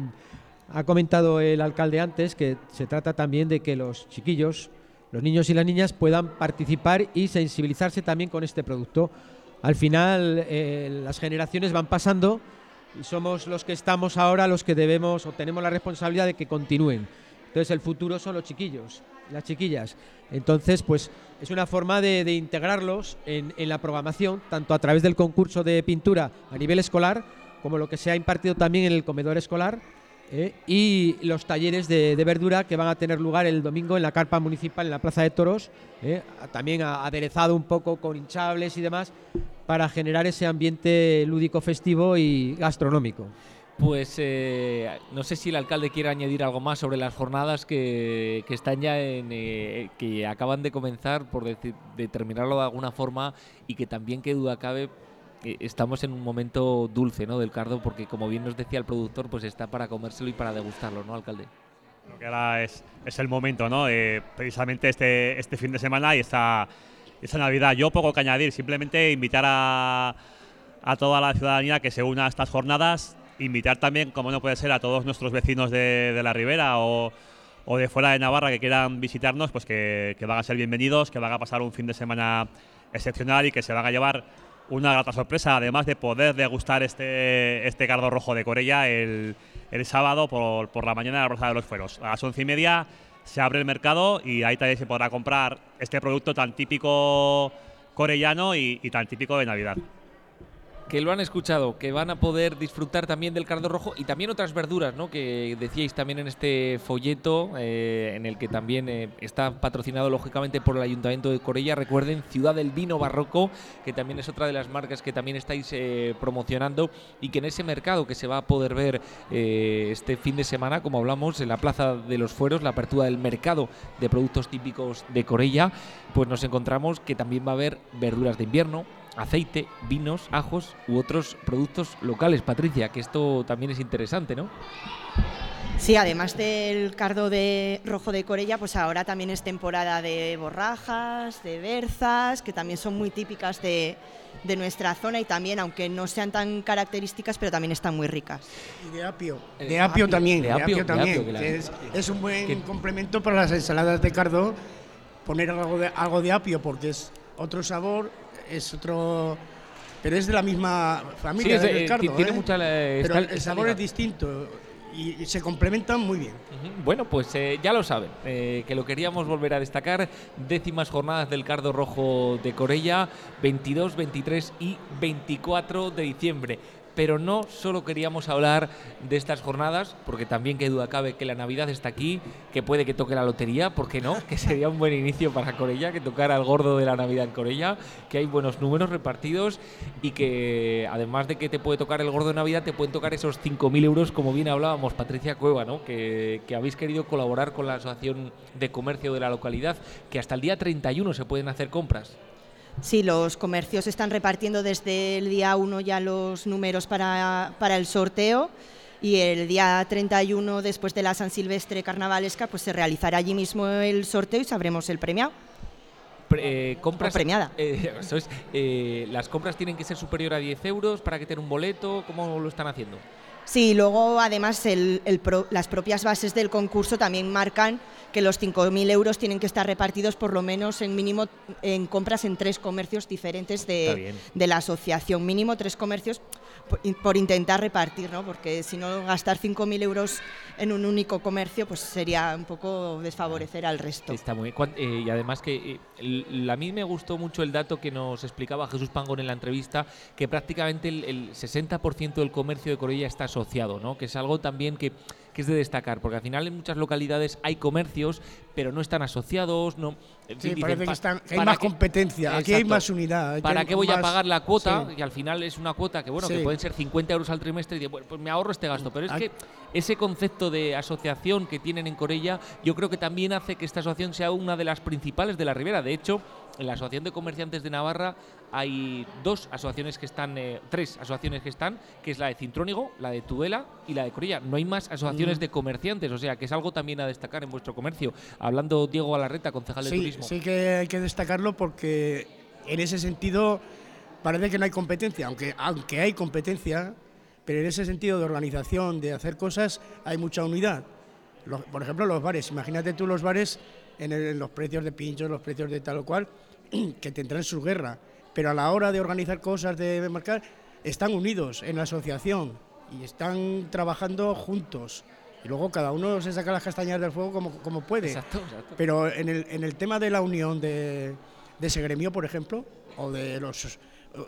[SPEAKER 7] Ha comentado el alcalde antes que se trata también de que los chiquillos, los niños y las niñas puedan participar y sensibilizarse también con este producto. Al final eh, las generaciones van pasando y somos los que estamos ahora los que debemos o tenemos la responsabilidad de que continúen. Entonces el futuro son los chiquillos, las chiquillas. Entonces pues es una forma de, de integrarlos en, en la programación, tanto a través del concurso de pintura a nivel escolar como lo que se ha impartido también en el comedor escolar. Eh, y los talleres de, de verdura que van a tener lugar el domingo en la carpa municipal en la Plaza de Toros, eh, también aderezado un poco con hinchables y demás para generar ese ambiente lúdico festivo y gastronómico.
[SPEAKER 1] Pues eh, no sé si el alcalde quiere añadir algo más sobre las jornadas que, que están ya en eh, que acaban de comenzar, por decir, de terminarlo de alguna forma, y que también, qué duda cabe, estamos en un momento dulce, ¿no?, del cardo, porque como bien nos decía el productor, pues está para comérselo y para degustarlo, ¿no, alcalde?
[SPEAKER 2] Creo que ahora es, es el momento, ¿no? Eh, precisamente este, este fin de semana y esta, esta Navidad. Yo poco que añadir, simplemente invitar a, a toda la ciudadanía que se una a estas jornadas, invitar también, como no puede ser, a todos nuestros vecinos de, de la Ribera o, o de fuera de Navarra que quieran visitarnos, pues que, que van a ser bienvenidos, que van a pasar un fin de semana excepcional y que se van a llevar una grata sorpresa, además de poder degustar este, este cardo rojo de Corella el, el sábado por, por la mañana en la Plaza de los Fueros. A las once y media se abre el mercado y ahí también se podrá comprar este producto tan típico corellano y, y tan típico de Navidad.
[SPEAKER 1] Que lo han escuchado, que van a poder disfrutar también del cardo rojo y también otras verduras, ¿no?, que decíais también en este folleto, eh, en el que también eh, está patrocinado lógicamente por el Ayuntamiento de Corella. Recuerden, Ciudad del Vino Barroco, que también es otra de las marcas que también estáis eh, promocionando, y que en ese mercado que se va a poder ver eh, este fin de semana, como hablamos, en la Plaza de los Fueros, la apertura del mercado de productos típicos de Corella, pues nos encontramos que también va a haber verduras de invierno, aceite, vinos, ajos u otros productos locales. Patricia, que esto también es interesante, ¿no?
[SPEAKER 6] Sí, además del cardo de rojo de Corella, pues ahora también es temporada de borrajas, de berzas, que también son muy típicas de, de nuestra zona y también, aunque no sean tan características, pero también están muy ricas.
[SPEAKER 4] Y de apio,
[SPEAKER 1] Eh,
[SPEAKER 4] de apio,
[SPEAKER 1] apio,
[SPEAKER 4] también,
[SPEAKER 1] de
[SPEAKER 4] de
[SPEAKER 1] apio,
[SPEAKER 4] apio,
[SPEAKER 1] de
[SPEAKER 4] también.
[SPEAKER 1] apio, que la-
[SPEAKER 4] es, es un buen
[SPEAKER 1] que-
[SPEAKER 4] complemento para las ensaladas de cardo, poner algo de, algo de apio, porque es otro sabor, es otro... Pero es de la misma familia
[SPEAKER 1] Sí, es,
[SPEAKER 4] del
[SPEAKER 1] eh,
[SPEAKER 4] cardo,
[SPEAKER 1] tiene
[SPEAKER 4] ¿eh?
[SPEAKER 1] mucha, eh,
[SPEAKER 4] Pero
[SPEAKER 1] está-
[SPEAKER 4] el
[SPEAKER 1] está
[SPEAKER 4] sabor
[SPEAKER 1] ligado.
[SPEAKER 4] es distinto y, y se complementan muy bien.
[SPEAKER 1] Ujú. Bueno, pues eh, ya lo saben, eh, que lo queríamos volver a destacar. Décimas jornadas del cardo rojo de Corella, veintidós, veintitrés y veinticuatro de diciembre. Pero no solo queríamos hablar de estas jornadas, porque también, qué duda cabe, que la Navidad está aquí, que puede que toque la lotería, ¿por qué no? Que sería un buen inicio para Corella, que tocara el gordo de la Navidad en Corella, que hay buenos números repartidos y que, además de que te puede tocar el gordo de Navidad, te pueden tocar esos cinco mil euros, como bien hablábamos, Patricia Cueva, ¿no? Que, que habéis querido colaborar con la Asociación de Comercio de la localidad, que hasta el día treinta y uno se pueden hacer compras.
[SPEAKER 6] Sí, los comercios están repartiendo desde el día uno ya los números para, para el sorteo, y el día treinta y uno, después de la San Silvestre carnavalesca, pues se realizará allí mismo el sorteo y sabremos el premio.
[SPEAKER 1] Pre, eh, compras,
[SPEAKER 6] o premiada.
[SPEAKER 1] Eh, eso es, eh, ¿las compras tienen que ser superior a diez euros para que tenga un boleto? ¿Cómo lo están haciendo?
[SPEAKER 6] Sí, luego además el, el pro, las propias bases del concurso también marcan que los cinco mil euros tienen que estar repartidos por lo menos en mínimo en compras en tres comercios diferentes de, de la asociación. Mínimo tres comercios por, por intentar repartir, ¿no? Porque si no, gastar cinco mil euros en un único comercio pues sería un poco desfavorecer al resto.
[SPEAKER 1] Está muy bien. Eh, y además que eh, a mí me gustó mucho el dato que nos explicaba Jesús Pangón en la entrevista, que prácticamente el, el sesenta por ciento del comercio de Corella está asociado, ¿no? Que es algo también que, que es de destacar, porque al final en muchas localidades hay comercios, pero no están asociados, no. En
[SPEAKER 4] sí,
[SPEAKER 1] fin,
[SPEAKER 4] parece
[SPEAKER 1] dicen,
[SPEAKER 4] que están, hay
[SPEAKER 1] ¿para
[SPEAKER 4] más
[SPEAKER 1] qué?
[SPEAKER 4] competencia, aquí
[SPEAKER 1] Exacto.
[SPEAKER 4] hay más unidad. Hay
[SPEAKER 1] ¿Para qué voy
[SPEAKER 4] más,
[SPEAKER 1] a pagar la cuota?
[SPEAKER 4] Sí.
[SPEAKER 1] Y al final es una cuota que, bueno,
[SPEAKER 4] Sí.
[SPEAKER 1] que pueden ser cincuenta euros al trimestre y de, bueno, pues me ahorro este gasto. Pero es
[SPEAKER 4] Aquí-
[SPEAKER 1] que ese concepto de asociación que tienen en Corella, yo creo que también hace que esta asociación sea una de las principales de la Ribera. De hecho, en la Asociación de Comerciantes de Navarra hay dos asociaciones que están, eh, tres asociaciones que están, que es la de Cintrónigo, la de Tudela y la de Corella. No hay más asociaciones
[SPEAKER 4] Mm.
[SPEAKER 1] de comerciantes, o sea, que es algo también a destacar en vuestro comercio. Hablando Diego Galarreta, concejal de
[SPEAKER 4] Sí,
[SPEAKER 1] Turismo.
[SPEAKER 4] sí que hay que destacarlo porque en ese sentido parece que no hay competencia, aunque, aunque hay competencia, pero en ese sentido de organización, de hacer cosas, hay mucha unidad. Los- por ejemplo, los bares, imagínate tú los bares en, el- en los precios de pinchos, los precios de tal o cual, que tendrán su guerra, pero a la hora de organizar cosas, de marcar, están unidos en la asociación y están trabajando juntos. Y luego cada uno se saca las castañas del fuego como, como puede.
[SPEAKER 1] Exacto, exacto.
[SPEAKER 4] Pero en el, en el tema de la unión de, de ese gremio, por ejemplo, o de los, eh,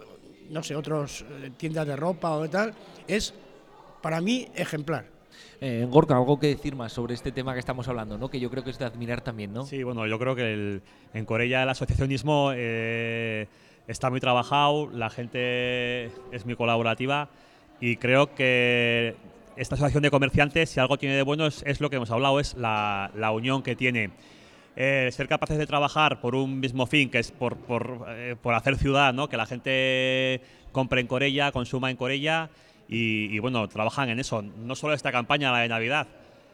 [SPEAKER 4] no sé, otros eh, tiendas de ropa o de tal, es para mí ejemplar.
[SPEAKER 1] Eh, Gorka, algo que decir más sobre este tema que estamos hablando, ¿no? Que yo creo que es de admirar también, ¿no?
[SPEAKER 2] Sí, bueno, yo creo que el- en Corella el asociacionismo eh, está muy trabajado, la gente es muy colaborativa y creo que esta asociación de comerciantes, si algo tiene de bueno, es, es lo que hemos hablado, es la, la unión que tiene. Eh, ser capaces de trabajar por un mismo fin, que es por, por, eh, por hacer ciudad, ¿no? Que la gente compre en Corella, consuma en Corella y, y bueno, trabajan en eso. No solo esta campaña, la de Navidad.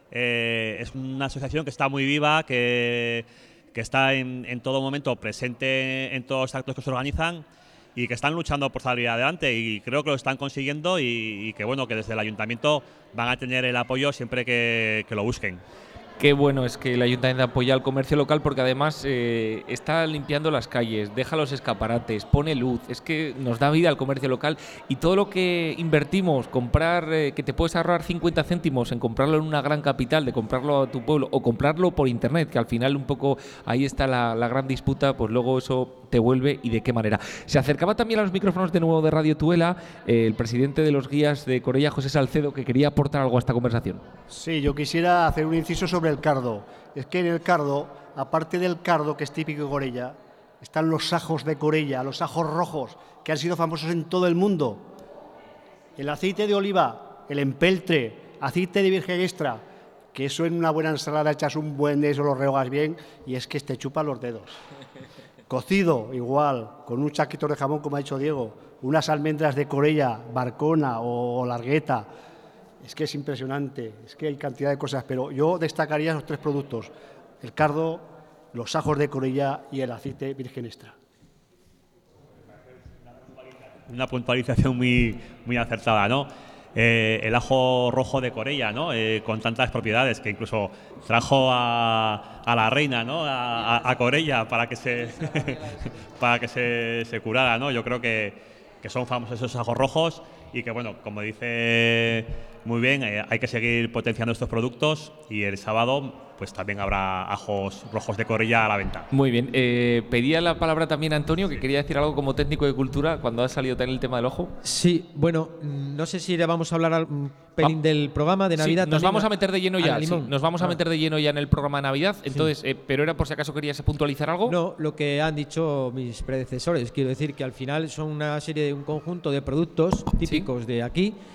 [SPEAKER 2] Eh, es una asociación que está muy viva, que, que está en, en todo momento presente en todos los actos que se organizan y que están luchando por salir adelante y creo que lo están consiguiendo y, y que bueno, que desde el ayuntamiento van a tener el apoyo siempre que, que lo busquen.
[SPEAKER 1] Qué bueno es que el ayuntamiento apoya al comercio local porque además eh, está limpiando las calles, deja los escaparates, pone luz, es que nos da vida al comercio local y todo lo que invertimos, comprar, eh, que te puedes ahorrar cincuenta céntimos en comprarlo en una gran capital, de comprarlo a tu pueblo o comprarlo por internet, que al final un poco ahí está la, la gran disputa, pues luego eso te vuelve y de qué manera. Se acercaba también a los micrófonos de nuevo de Radio Tudela eh, el presidente de los guías de Corella, José Salcedo, que quería aportar algo a esta conversación.
[SPEAKER 5] Sí, yo quisiera hacer un inciso sobre el cardo. Es que en el cardo, aparte del cardo, que es típico de Corella, están los ajos de Corella, los ajos rojos, que han sido famosos en todo el mundo. El aceite de oliva, el empeltre, aceite de virgen extra, que eso en una buena ensalada echas un buen de eso, lo rehogas bien, y es que te chupan los dedos. Cocido, igual, con un chaquito de jamón, como ha dicho Diego, unas almendras de Corella, Barcona o Largueta. Es que es impresionante, es que hay cantidad de cosas, pero yo destacaría esos tres productos, el cardo, los ajos de Corella y el aceite virgen extra.
[SPEAKER 2] Una puntualización muy, muy acertada, ¿no? Eh, el ajo rojo de Corella, ¿no? Eh, con tantas propiedades que incluso trajo a, a la reina, ¿no? A, a, a Corella para que se para que se, se curara, ¿no? Yo creo que, que son famosos esos ajos rojos y que, bueno, como dice muy bien, eh, hay que seguir potenciando estos productos y el sábado pues también habrá ajos rojos de Corella a la venta.
[SPEAKER 1] Muy bien. Eh, pedía la palabra también Antonio, que quería decir algo como técnico de cultura cuando ha salido también el tema del ojo.
[SPEAKER 7] Sí, bueno, no sé si le vamos a hablar al- un pelín
[SPEAKER 1] Va-
[SPEAKER 7] del programa de
[SPEAKER 1] Sí,
[SPEAKER 7] Navidad.
[SPEAKER 1] nos
[SPEAKER 7] también,
[SPEAKER 1] vamos a meter de lleno
[SPEAKER 7] a
[SPEAKER 1] ya.
[SPEAKER 7] la
[SPEAKER 1] sí,
[SPEAKER 7] Limón.
[SPEAKER 1] nos vamos a
[SPEAKER 7] Ah.
[SPEAKER 1] meter de lleno ya en el programa de Navidad. Entonces, eh, pero era por si acaso querías puntualizar algo.
[SPEAKER 7] No, lo que han dicho mis predecesores. Quiero decir que al final son una serie de un conjunto de productos típicos de aquí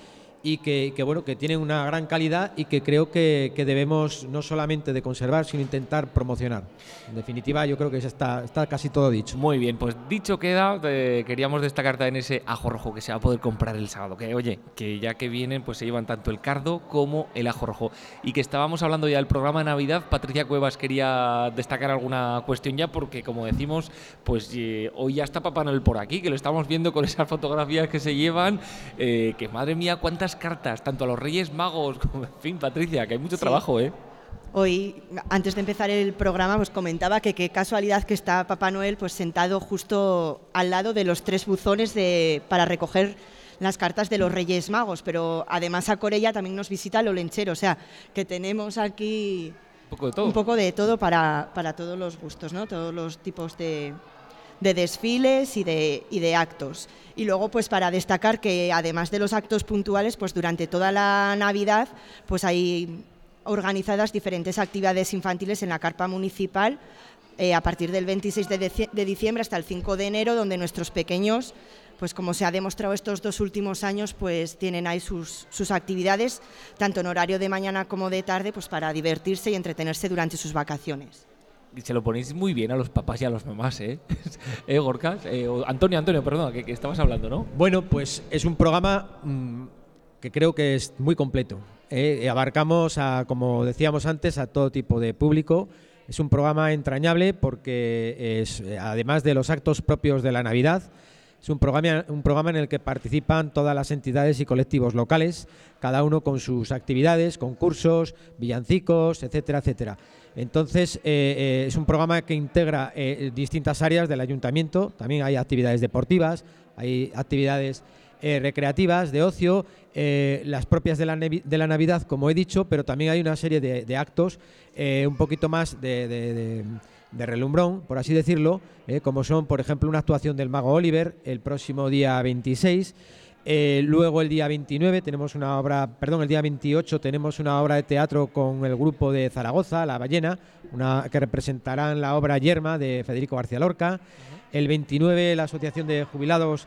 [SPEAKER 7] y que, que, bueno, que tienen una gran calidad y que creo que, que debemos no solamente de conservar, sino intentar promocionar. En definitiva, yo creo que ya está, está casi todo dicho.
[SPEAKER 1] Muy bien, pues dicho queda, eh, queríamos destacar también ese ajo rojo que se va a poder comprar el sábado, que oye, que ya que vienen pues se llevan tanto el cardo como el ajo rojo. Y que estábamos hablando ya del programa de Navidad, Patricia Cuevas quería destacar alguna cuestión ya, porque como decimos, pues eh, hoy ya está Papá Noel por aquí, que lo estamos viendo con esas fotografías que se llevan, eh, que madre mía, cuántas cartas, tanto a los Reyes Magos como, en fin, Patricia, que hay mucho sí. trabajo, ¿eh?
[SPEAKER 6] Hoy, antes de empezar el programa, pues comentaba que qué casualidad que está Papá Noel pues sentado justo al lado de los tres buzones de, para recoger las cartas de los Reyes Magos, pero además a Corella también nos visita el Olenchero, o sea, que tenemos aquí
[SPEAKER 1] un poco de todo,
[SPEAKER 6] un poco de todo para, para todos los gustos, ¿no? Todos los tipos de... de desfiles y de, y de actos. Y luego, pues para destacar que además de los actos puntuales, pues durante toda la Navidad pues hay organizadas diferentes actividades infantiles en la carpa municipal eh, a partir del veintiséis de diciembre hasta el cinco de enero, donde nuestros pequeños, pues como se ha demostrado estos dos últimos años, pues tienen ahí sus, sus actividades, tanto en horario de mañana como de tarde, pues para divertirse y entretenerse durante sus vacaciones.
[SPEAKER 1] Se lo ponéis muy bien a los papás y a las mamás, ¿eh? ¿Eh, Gorka? Eh, Antonio, Antonio, perdón, que, que estabas hablando, ¿no?
[SPEAKER 7] Bueno, pues es un programa mmm, que creo que es muy completo. ¿eh? Abarcamos, a, como decíamos antes, a todo tipo de público. Es un programa entrañable porque, es, además de los actos propios de la Navidad, es un programa, un programa en el que participan todas las entidades y colectivos locales, cada uno con sus actividades, concursos, villancicos, etcétera, etcétera. Entonces, eh, eh, es un programa que integra eh, distintas áreas del ayuntamiento. También hay actividades deportivas, hay actividades eh, recreativas, de ocio, eh, las propias de la, de la Navidad, como he dicho, pero también hay una serie de, de actos eh, un poquito más de, de, de, de relumbrón, por así decirlo, eh, como son, por ejemplo, una actuación del Mago Oliver el próximo día veintiséis. Eh, luego el día veintinueve tenemos una obra, perdón, el día veintiocho tenemos una obra de teatro con el grupo de Zaragoza, La Ballena, una que representarán la obra Yerma de Federico García Lorca. El veintinueve la Asociación de Jubilados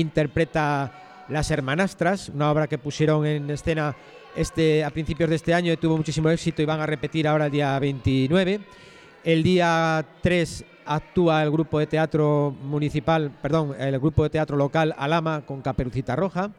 [SPEAKER 7] interpreta Las Hermanastras, una obra que pusieron en escena este a principios de este año y tuvo muchísimo éxito y van a repetir ahora el día veintinueve. El día tres actúa el grupo de teatro municipal, perdón, el grupo de teatro local Alama con Caperucita Roja.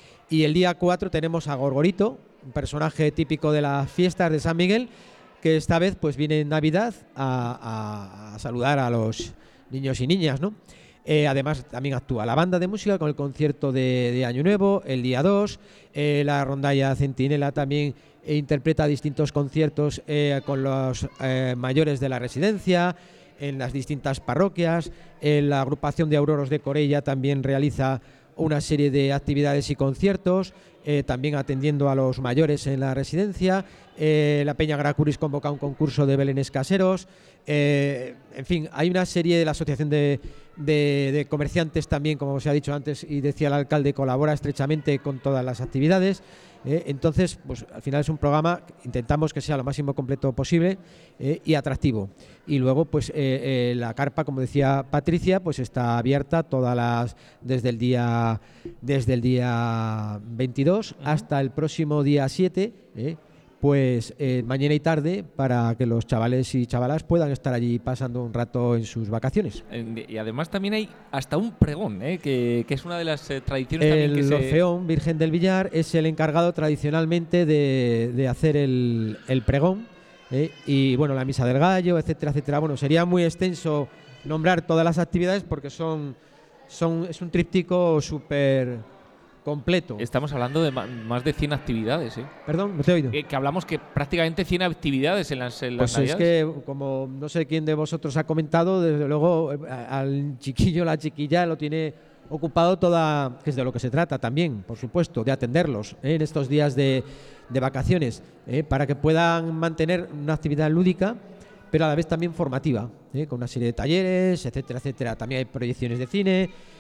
[SPEAKER 7] Y el día cuatro tenemos a Gorgorito, un personaje típico de las fiestas de San Miguel, que esta vez pues viene en Navidad a, a, a saludar a los niños y niñas, ¿no? Eh, además también actúa la banda de música con el concierto de, de Año Nuevo el día dos, eh, la rondalla Centinela también eh, interpreta distintos conciertos eh, con los eh, mayores de la residencia, en las distintas parroquias. Eh, la agrupación de Auroros de Corella también realiza una serie de actividades y conciertos, eh, también atendiendo a los mayores en la residencia. Eh, la Peña Gracuris convoca un concurso de belenes caseros. Eh, en fin, hay una serie de la Asociación de, de, de Comerciantes también, como se ha dicho antes y decía el alcalde, colabora estrechamente con todas las actividades. Eh, entonces, pues al final es un programa que intentamos que sea lo máximo completo posible eh, y atractivo. Y luego, pues eh, eh, la carpa, como decía Patricia, pues está abierta todas las desde el día desde el día veintidós uh-huh. hasta el próximo día siete. Eh, pues eh, mañana y tarde, para que los chavales y chavalas puedan estar allí pasando un rato en sus vacaciones.
[SPEAKER 1] Y además también hay hasta un pregón, ¿eh? que, que es una de las eh, tradiciones
[SPEAKER 7] el
[SPEAKER 1] también que se...
[SPEAKER 7] El Orfeón Virgen del Villar es el encargado tradicionalmente de, de hacer el, el pregón, ¿eh? Y bueno, la Misa del Gallo, etcétera, etcétera. Bueno, sería muy extenso nombrar todas las actividades porque son, son es un tríptico súper... completo.
[SPEAKER 1] Estamos hablando de más de cien actividades, ¿eh?
[SPEAKER 7] Perdón, no te he oído.
[SPEAKER 1] Que, que hablamos que prácticamente cien actividades en las, en las
[SPEAKER 7] pues
[SPEAKER 1] Navidades.
[SPEAKER 7] Es que, como no sé quién de vosotros ha comentado, desde luego al chiquillo, la chiquilla lo tiene ocupado toda, que es de lo que se trata también, por supuesto, de atenderlos ¿eh? en estos días de, de vacaciones, ¿eh? para que puedan mantener una actividad lúdica, pero a la vez también formativa, ¿eh? con una serie de talleres, etcétera, etcétera. También hay proyecciones de cine.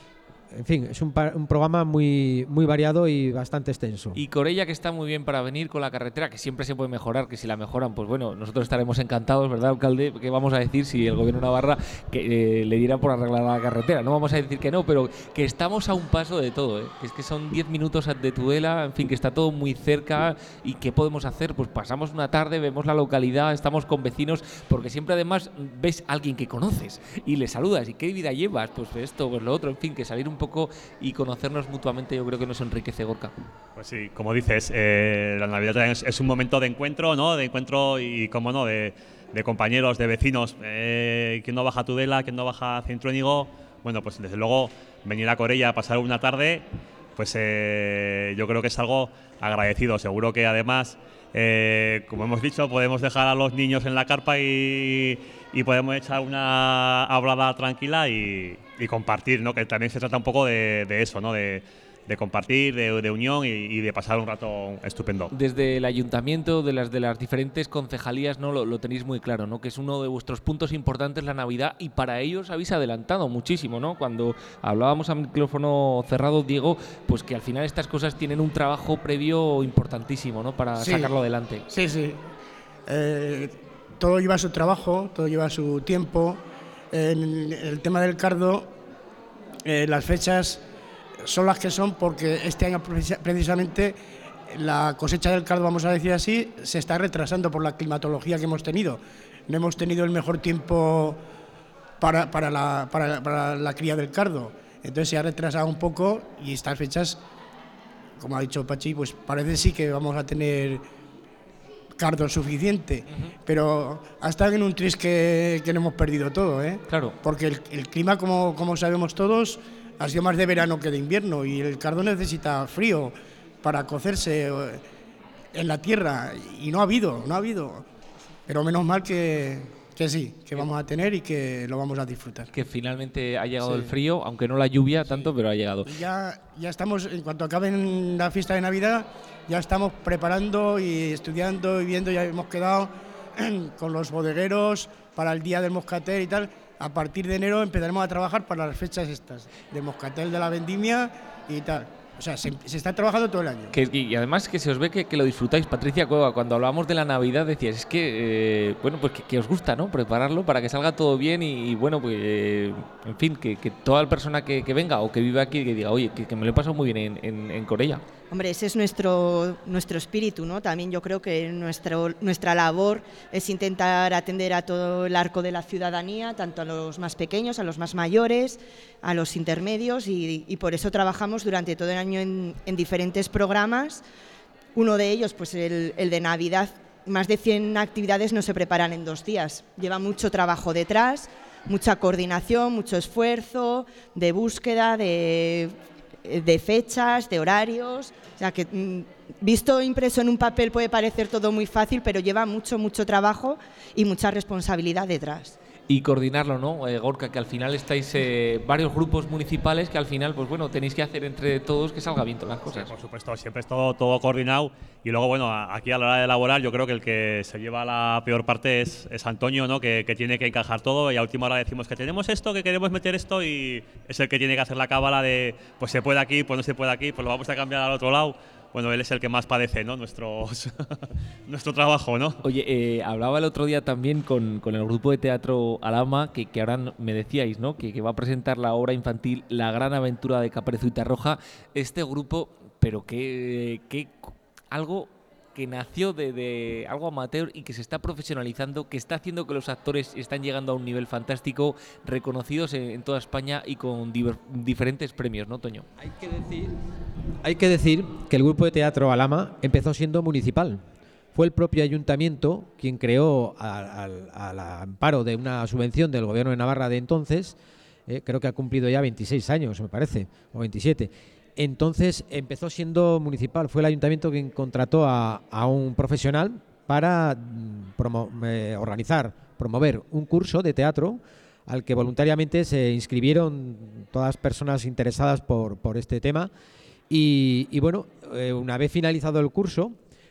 [SPEAKER 7] en fin, es un, un programa muy, muy variado y bastante extenso.
[SPEAKER 1] Y Corella, que está muy bien para venir con la carretera, que siempre se puede mejorar, que si la mejoran, pues bueno, nosotros estaremos encantados, ¿verdad, alcalde? ¿Qué vamos a decir si el gobierno de Navarra que, eh, le diera por arreglar la carretera? No vamos a decir que no, pero que estamos a un paso de todo, ¿eh? Que es que son diez minutos de Tudela, en fin, que está todo muy cerca. ¿Y qué podemos hacer? Pues pasamos una tarde, vemos la localidad, estamos con vecinos, porque siempre además ves a alguien que conoces y le saludas. ¿Y qué vida llevas? Pues esto, pues lo otro, en fin, que salir un poco y conocernos mutuamente, yo creo que nos enriquece, Gorka.
[SPEAKER 2] Pues sí, como dices, eh, la Navidad también es, es un momento de encuentro, ¿no? De encuentro y, como no, de, de compañeros, de vecinos. Eh, ¿Quién no baja a Tudela? ¿Quién no baja a Cintruénigo? Bueno, pues desde luego venir a Corella a pasar una tarde, pues eh, yo creo que es algo agradecido. Seguro que además, eh, como hemos dicho, podemos dejar a los niños en la carpa y, y podemos echar una hablada tranquila y, y compartir, ¿no? Que también se trata un poco de, de eso, ¿no? De, de compartir, de, de unión y, y de pasar un rato estupendo.
[SPEAKER 1] Desde el ayuntamiento, de las de las diferentes concejalías, ¿no? Lo, lo tenéis muy claro, ¿no? Que es uno de vuestros puntos importantes la Navidad, y para ellos habéis adelantado muchísimo, ¿no? Cuando hablábamos a micrófono cerrado, Diego, pues que al final estas cosas tienen un trabajo previo importantísimo, ¿no? Para
[SPEAKER 4] sí,
[SPEAKER 1] sacarlo adelante.
[SPEAKER 4] Sí, sí. Eh, todo lleva su trabajo, todo lleva su tiempo. En el tema del cardo, eh, las fechas son las que son porque este año precisamente la cosecha del cardo, vamos a decir así, se está retrasando por la climatología que hemos tenido. No hemos tenido el mejor tiempo para, para, la, para, para la cría del cardo. Entonces se ha retrasado un poco y estas fechas, como ha dicho Pachi, pues parece sí que vamos a tener cardo suficiente, uh-huh. Pero ha estado en un tris que, que no hemos perdido todo, ¿eh?
[SPEAKER 1] Claro.
[SPEAKER 4] Porque el, el clima, como, como sabemos todos, ha sido más de verano que de invierno y el cardo necesita frío para cocerse en la tierra y no ha habido, no ha habido. Pero menos mal que, que sí, que vamos a tener y que lo vamos a disfrutar.
[SPEAKER 1] Que finalmente ha llegado
[SPEAKER 4] sí.
[SPEAKER 1] el frío, aunque no la lluvia
[SPEAKER 4] sí.
[SPEAKER 1] tanto, pero ha llegado.
[SPEAKER 4] Ya, ya estamos, en cuanto acaben la fiesta de Navidad, ya estamos preparando y estudiando y viendo, ya hemos quedado con los bodegueros para el día del moscatel y tal. A partir de enero empezaremos a trabajar para las fechas estas, de moscatel, de la vendimia y tal. O sea, se, se está trabajando todo el año.
[SPEAKER 1] Que, y además que se os ve que, que lo disfrutáis. Patricia Cueva, cuando hablábamos de la Navidad decías, es que, eh, bueno, pues que, que os gusta, ¿no? Prepararlo para que salga todo bien y, y bueno, pues, eh, en fin, que, que toda la persona que, que venga o que vive aquí, que diga, oye, que, que me lo he pasado muy bien en, en, en Corella.
[SPEAKER 6] Hombre, ese es nuestro, nuestro espíritu, ¿no? También yo creo que nuestro, nuestra labor es intentar atender a todo el arco de la ciudadanía, tanto a los más pequeños, a los más mayores, a los intermedios, y, y por eso trabajamos durante todo el año en, en diferentes programas. Uno de ellos, pues el, el de Navidad, más de cien actividades no se preparan en dos días. Lleva mucho trabajo detrás, mucha coordinación, mucho esfuerzo de búsqueda, de... de fechas, de horarios, o sea que visto impreso en un papel puede parecer todo muy fácil, pero lleva mucho, mucho trabajo y mucha responsabilidad detrás.
[SPEAKER 1] Y coordinarlo, ¿no, eh, Gorka? Que al final estáis eh, varios grupos municipales que al final, pues bueno, tenéis que hacer entre todos que salga bien todas las cosas.
[SPEAKER 2] Sí, por supuesto, siempre es todo, todo coordinado. Y luego, bueno, aquí a la hora de elaborar, yo creo que el que se lleva la peor parte es, es Antonio, ¿no? Que, que tiene que encajar todo y a última hora decimos que tenemos esto, que queremos meter esto, y es el que tiene que hacer la cábala de, pues se puede aquí, pues no se puede aquí, pues lo vamos a cambiar al otro lado. Bueno, él es el que más padece, ¿no? Nuestros nuestro trabajo, ¿no?
[SPEAKER 1] Oye, eh, hablaba el otro día también con, con el grupo de teatro Alama, que, que ahora me decíais, ¿no? Que, que va a presentar la obra infantil La gran aventura de Caperucita Roja. Este grupo, pero que, que algo que nació de, de algo amateur y que se está profesionalizando, que está haciendo que los actores están llegando a un nivel fantástico, reconocidos en, en toda España y con diver, diferentes premios, ¿no, Toño?
[SPEAKER 7] Hay que decir, hay que decir que el grupo de teatro Alama empezó siendo municipal. Fue el propio ayuntamiento quien creó, al, al amparo de una subvención del gobierno de Navarra de entonces, eh, creo que ha cumplido ya veintiséis años, me parece, o veintisiete. Entonces empezó siendo municipal, fue el ayuntamiento quien contrató a, a un profesional para promo, eh, organizar, promover un curso de teatro al que voluntariamente se inscribieron todas las personas interesadas por, por este tema y, y bueno, eh, una vez finalizado el curso,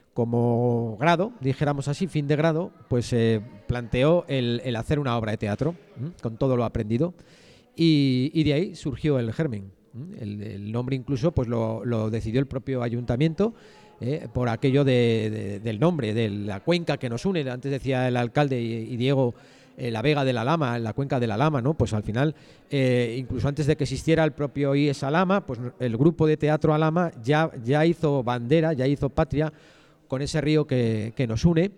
[SPEAKER 7] como grado, dijéramos así, fin de grado, pues se eh, planteó el, el hacer una obra de teatro, ¿m? Con todo lo aprendido y, y de ahí surgió el germen. El, el nombre incluso pues lo, lo decidió el propio ayuntamiento, eh, por aquello de, de, del nombre, de la cuenca que nos une. Antes decía el alcalde y, y Diego, eh, la Vega de la Lama, la cuenca de la Lama, ¿no? Pues al final, eh, incluso antes de que existiera el propio I E S Alhama, pues el grupo de teatro Alhama ya, ya hizo bandera, ya hizo patria con ese río que, que nos une.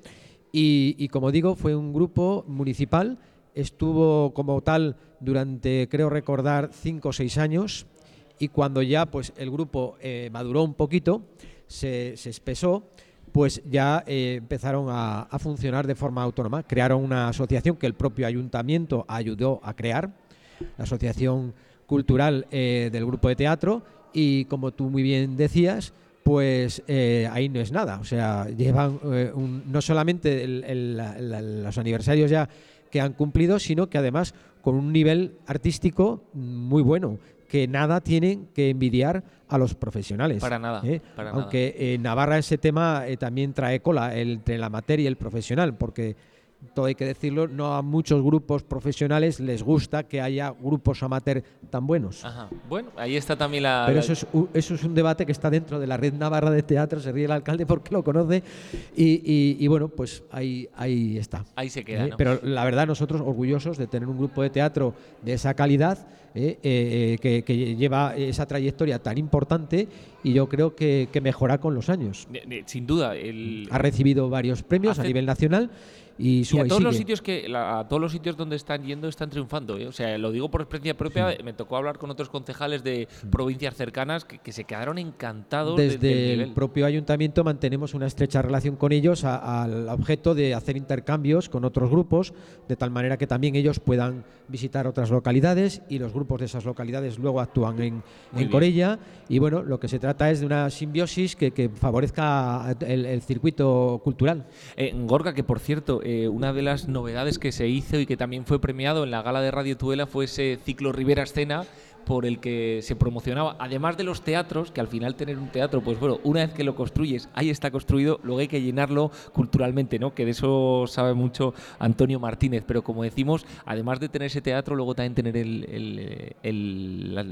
[SPEAKER 7] Y, y como digo, fue un grupo municipal, estuvo como tal durante, creo recordar, cinco o seis años, y cuando ya pues el grupo eh, maduró un poquito, se, se espesó, pues ya eh, empezaron a, a funcionar de forma autónoma. Crearon una asociación que el propio ayuntamiento ayudó a crear, la Asociación Cultural eh, del Grupo de Teatro, y como tú muy bien decías, pues eh, ahí no es nada. O sea, llevan eh, un, no solamente el, el, la, los aniversarios ya que han cumplido, sino que además con un nivel artístico muy bueno, que nada tienen que envidiar a los profesionales.
[SPEAKER 1] Para nada.
[SPEAKER 7] ¿eh?
[SPEAKER 1] Para
[SPEAKER 7] Aunque
[SPEAKER 1] nada.
[SPEAKER 7] en Navarra ese tema eh, también trae cola el, entre el amateur y el profesional, porque todo hay que decirlo, no a muchos grupos profesionales les gusta que haya grupos amateur tan buenos.
[SPEAKER 1] Ajá. Bueno, ahí está también la...
[SPEAKER 7] Pero
[SPEAKER 1] la...
[SPEAKER 7] eso es, eso es un debate que está dentro de la red navarra de teatro, se ríe el alcalde porque lo conoce, y, y, y bueno, pues ahí, ahí está.
[SPEAKER 1] Ahí se queda,
[SPEAKER 7] ¿eh?
[SPEAKER 1] ¿no?
[SPEAKER 7] Pero la verdad, nosotros orgullosos de tener un grupo de teatro de esa calidad, eh, eh, que, que lleva esa trayectoria tan importante, y yo creo que, que mejora con los años.
[SPEAKER 1] Sin duda. El...
[SPEAKER 7] Ha recibido varios premios
[SPEAKER 1] Hace...
[SPEAKER 7] a nivel nacional. Y,
[SPEAKER 1] y a todos
[SPEAKER 7] sigue.
[SPEAKER 1] los sitios que la, a todos los sitios donde están yendo están triunfando, ¿eh? O sea, lo digo por experiencia propia. Sí. Me tocó hablar con otros concejales de sí. provincias cercanas que, que se quedaron encantados.
[SPEAKER 7] Desde
[SPEAKER 1] de, del
[SPEAKER 7] el
[SPEAKER 1] nivel.
[SPEAKER 7] propio ayuntamiento mantenemos una estrecha relación con ellos a, al objeto de hacer intercambios con otros grupos, de tal manera que también ellos puedan visitar otras localidades, y los grupos de esas localidades luego actúan en, en Corella. Y bueno, lo que se trata es de una simbiosis que, que favorezca el, el circuito cultural.
[SPEAKER 1] Eh, Gorka, que por cierto, Eh, una de las novedades que se hizo y que también fue premiado en la gala de Radio Tudela fue ese ciclo Ribera Escena, por el que se promocionaba, además de los teatros, que al final tener un teatro, pues bueno, una vez que lo construyes, ahí está construido, luego hay que llenarlo culturalmente, ¿no? Que de eso sabe mucho Antonio Martínez, pero como decimos, además de tener ese teatro, luego también tener el, el, el, la,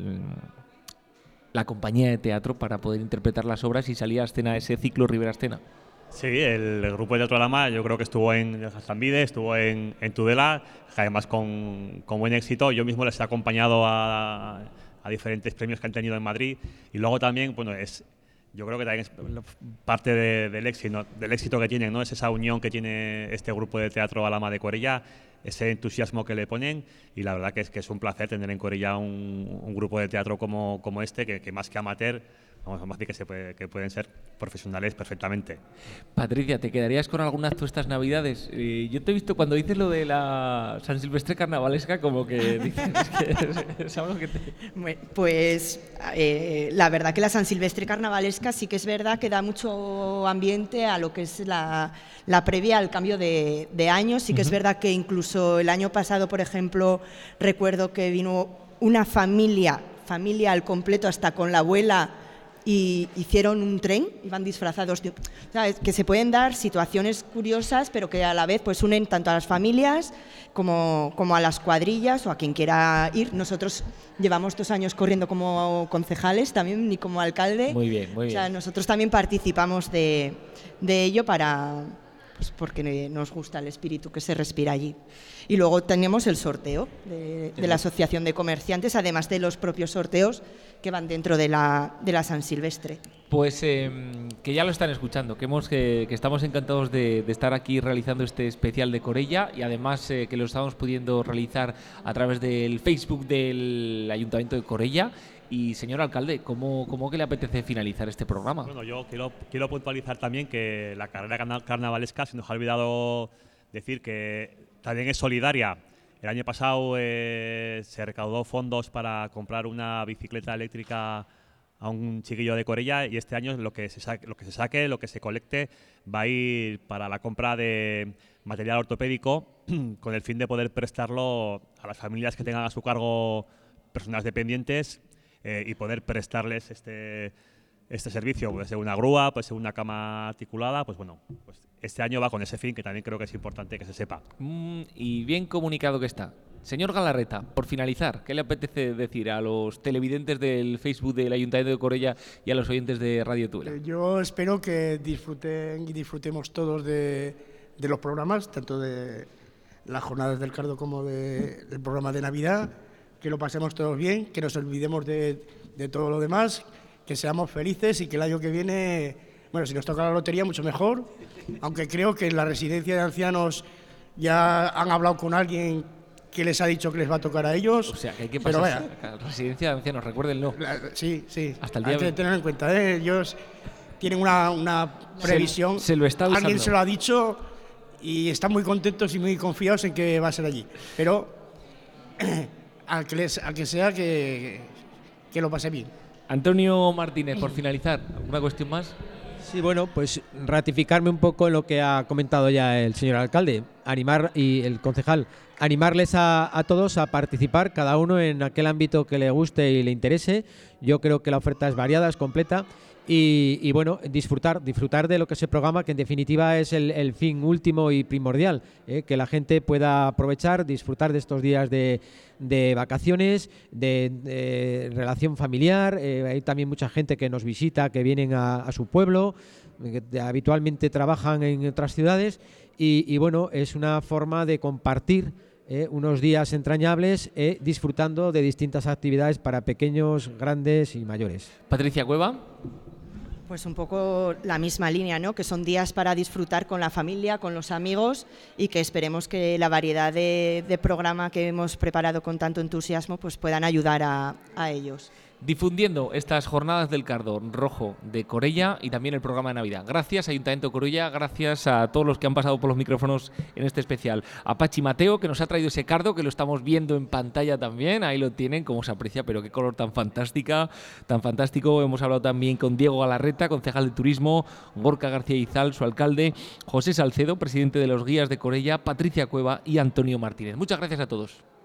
[SPEAKER 1] la compañía de teatro para poder interpretar las obras, y salir a escena ese ciclo Ribera Escena.
[SPEAKER 2] Sí, el, el grupo de Teatro Alhama yo creo que estuvo en Zambide, estuvo en, en Tudela, además con, con buen éxito. Yo mismo les he acompañado a, a diferentes premios que han tenido en Madrid, y luego también, bueno, es, yo creo que también es parte de, del, éxito, del éxito que tienen, ¿no? Es esa unión que tiene este grupo de Teatro Alhama de Corella, ese entusiasmo que le ponen, y la verdad que es, que es un placer tener en Corella un, un grupo de teatro como, como este, que, que más que amateur, vamos a decir que, se puede, que pueden ser profesionales perfectamente.
[SPEAKER 1] Patricia, ¿te quedarías con algún acto estas Navidades? Eh, yo te he visto cuando dices lo de la San Silvestre carnavalesca, como que dices que es algo que te...
[SPEAKER 6] Bueno, pues eh, la verdad que la San Silvestre carnavalesca sí que es verdad que da mucho ambiente a lo que es la, la previa al cambio de, de año. Sí que uh-huh. es verdad que incluso el año pasado, por ejemplo, recuerdo que vino una familia, familia al completo, hasta con la abuela, y hicieron un tren, iban disfrazados de, ¿sabes? Que se pueden dar situaciones curiosas, pero que a la vez pues unen tanto a las familias como, como a las cuadrillas o a quien quiera ir. Nosotros llevamos dos años corriendo como concejales también, y como alcalde.
[SPEAKER 1] Muy bien, muy bien.
[SPEAKER 6] O sea, nosotros también participamos de, de ello para, pues porque nos gusta el espíritu que se respira allí. Y luego tenemos el sorteo de, de la Asociación de Comerciantes, además de los propios sorteos que van dentro de la, de la San Silvestre.
[SPEAKER 1] Pues eh, que ya lo están escuchando, que, hemos, que, que estamos encantados de, de estar aquí realizando este especial de Corella, y además eh, que lo estamos pudiendo realizar a través del Facebook del Ayuntamiento de Corella. Y señor alcalde, ¿cómo, cómo que le apetece finalizar este programa?
[SPEAKER 2] Bueno, yo quiero, quiero puntualizar también que la carrera carnavalesca, se nos ha olvidado decir que también es solidaria. El año pasado eh, se recaudó fondos para comprar una bicicleta eléctrica a un chiquillo de Corella, y este año lo que se saque, lo que se saque, lo que se colecte, va a ir para la compra de material ortopédico con el fin de poder prestarlo a las familias que tengan a su cargo personas dependientes, eh, y poder prestarles este, este servicio. Puede ser una grúa, puede ser una cama articulada, pues bueno, pues este año va con ese fin, que también creo que es importante que se sepa.
[SPEAKER 1] Mm, y bien comunicado que está. Señor Galarreta, por finalizar, ¿qué le apetece decir a los televidentes del Facebook del Ayuntamiento de Corella y a los oyentes de Radio Tudela?
[SPEAKER 4] Eh, Yo espero que disfruten y disfrutemos todos de, de los programas, tanto de las jornadas del Cardo como de, del programa de Navidad, que lo pasemos todos bien, que nos olvidemos de, de todo lo demás, que seamos felices y que el año que viene, bueno, si nos toca la lotería, mucho mejor, aunque creo que en la residencia de ancianos ya han hablado con alguien que les ha dicho que les va a tocar a ellos.
[SPEAKER 1] O sea, que hay que
[SPEAKER 4] pero
[SPEAKER 1] pasar
[SPEAKER 4] vaya,
[SPEAKER 1] a residencia de ancianos, recuérdenlo.
[SPEAKER 4] la- sí, sí.
[SPEAKER 1] Hasta el día
[SPEAKER 4] Hay que
[SPEAKER 1] veinte.
[SPEAKER 4] tenerlo en cuenta, ¿eh? Ellos tienen una, una previsión.
[SPEAKER 1] Se- se lo está
[SPEAKER 4] Alguien
[SPEAKER 1] avisando.
[SPEAKER 4] se lo ha dicho y están muy contentos y muy confiados en que va a ser allí. Pero al que, les, al que sea, que, que lo pase bien.
[SPEAKER 1] Antonio Martínez, por finalizar, ¿alguna cuestión más?
[SPEAKER 7] Sí, bueno, pues ratificarme un poco en lo que ha comentado ya el señor alcalde, animar y el concejal, animarles a, a todos a participar, cada uno en aquel ámbito que le guste y le interese. Yo creo que la oferta es variada, es completa. Y, y bueno, disfrutar, disfrutar de lo que se programa, que en definitiva es el, el fin último y primordial, ¿eh? Que la gente pueda aprovechar, disfrutar de estos días de, de vacaciones, de, de relación familiar. Eh, hay también mucha gente que nos visita, que vienen a, a su pueblo, que habitualmente trabajan en otras ciudades y, y bueno, es una forma de compartir Eh, unos días entrañables, eh, disfrutando de distintas actividades para pequeños, grandes y mayores.
[SPEAKER 1] Patricia Cueva.
[SPEAKER 6] Pues un poco la misma línea, ¿no? Que son días para disfrutar con la familia, con los amigos y que esperemos que la variedad de, de programa que hemos preparado con tanto entusiasmo pues puedan ayudar a, a ellos.
[SPEAKER 1] Difundiendo estas jornadas del Cardo Rojo de Corella y también el programa de Navidad. Gracias, Ayuntamiento de Corella, gracias a todos los que han pasado por los micrófonos en este especial. A Pachi Mateo, que nos ha traído ese cardo, que lo estamos viendo en pantalla también, ahí lo tienen, como se aprecia, pero qué color tan fantástica, tan fantástico. Hemos hablado también con Diego Galarreta, concejal de Turismo, Gorka García Izal, su alcalde, José Salcedo, presidente de los Guías de Corella, Patricia Cueva y Antonio Martínez. Muchas gracias a todos.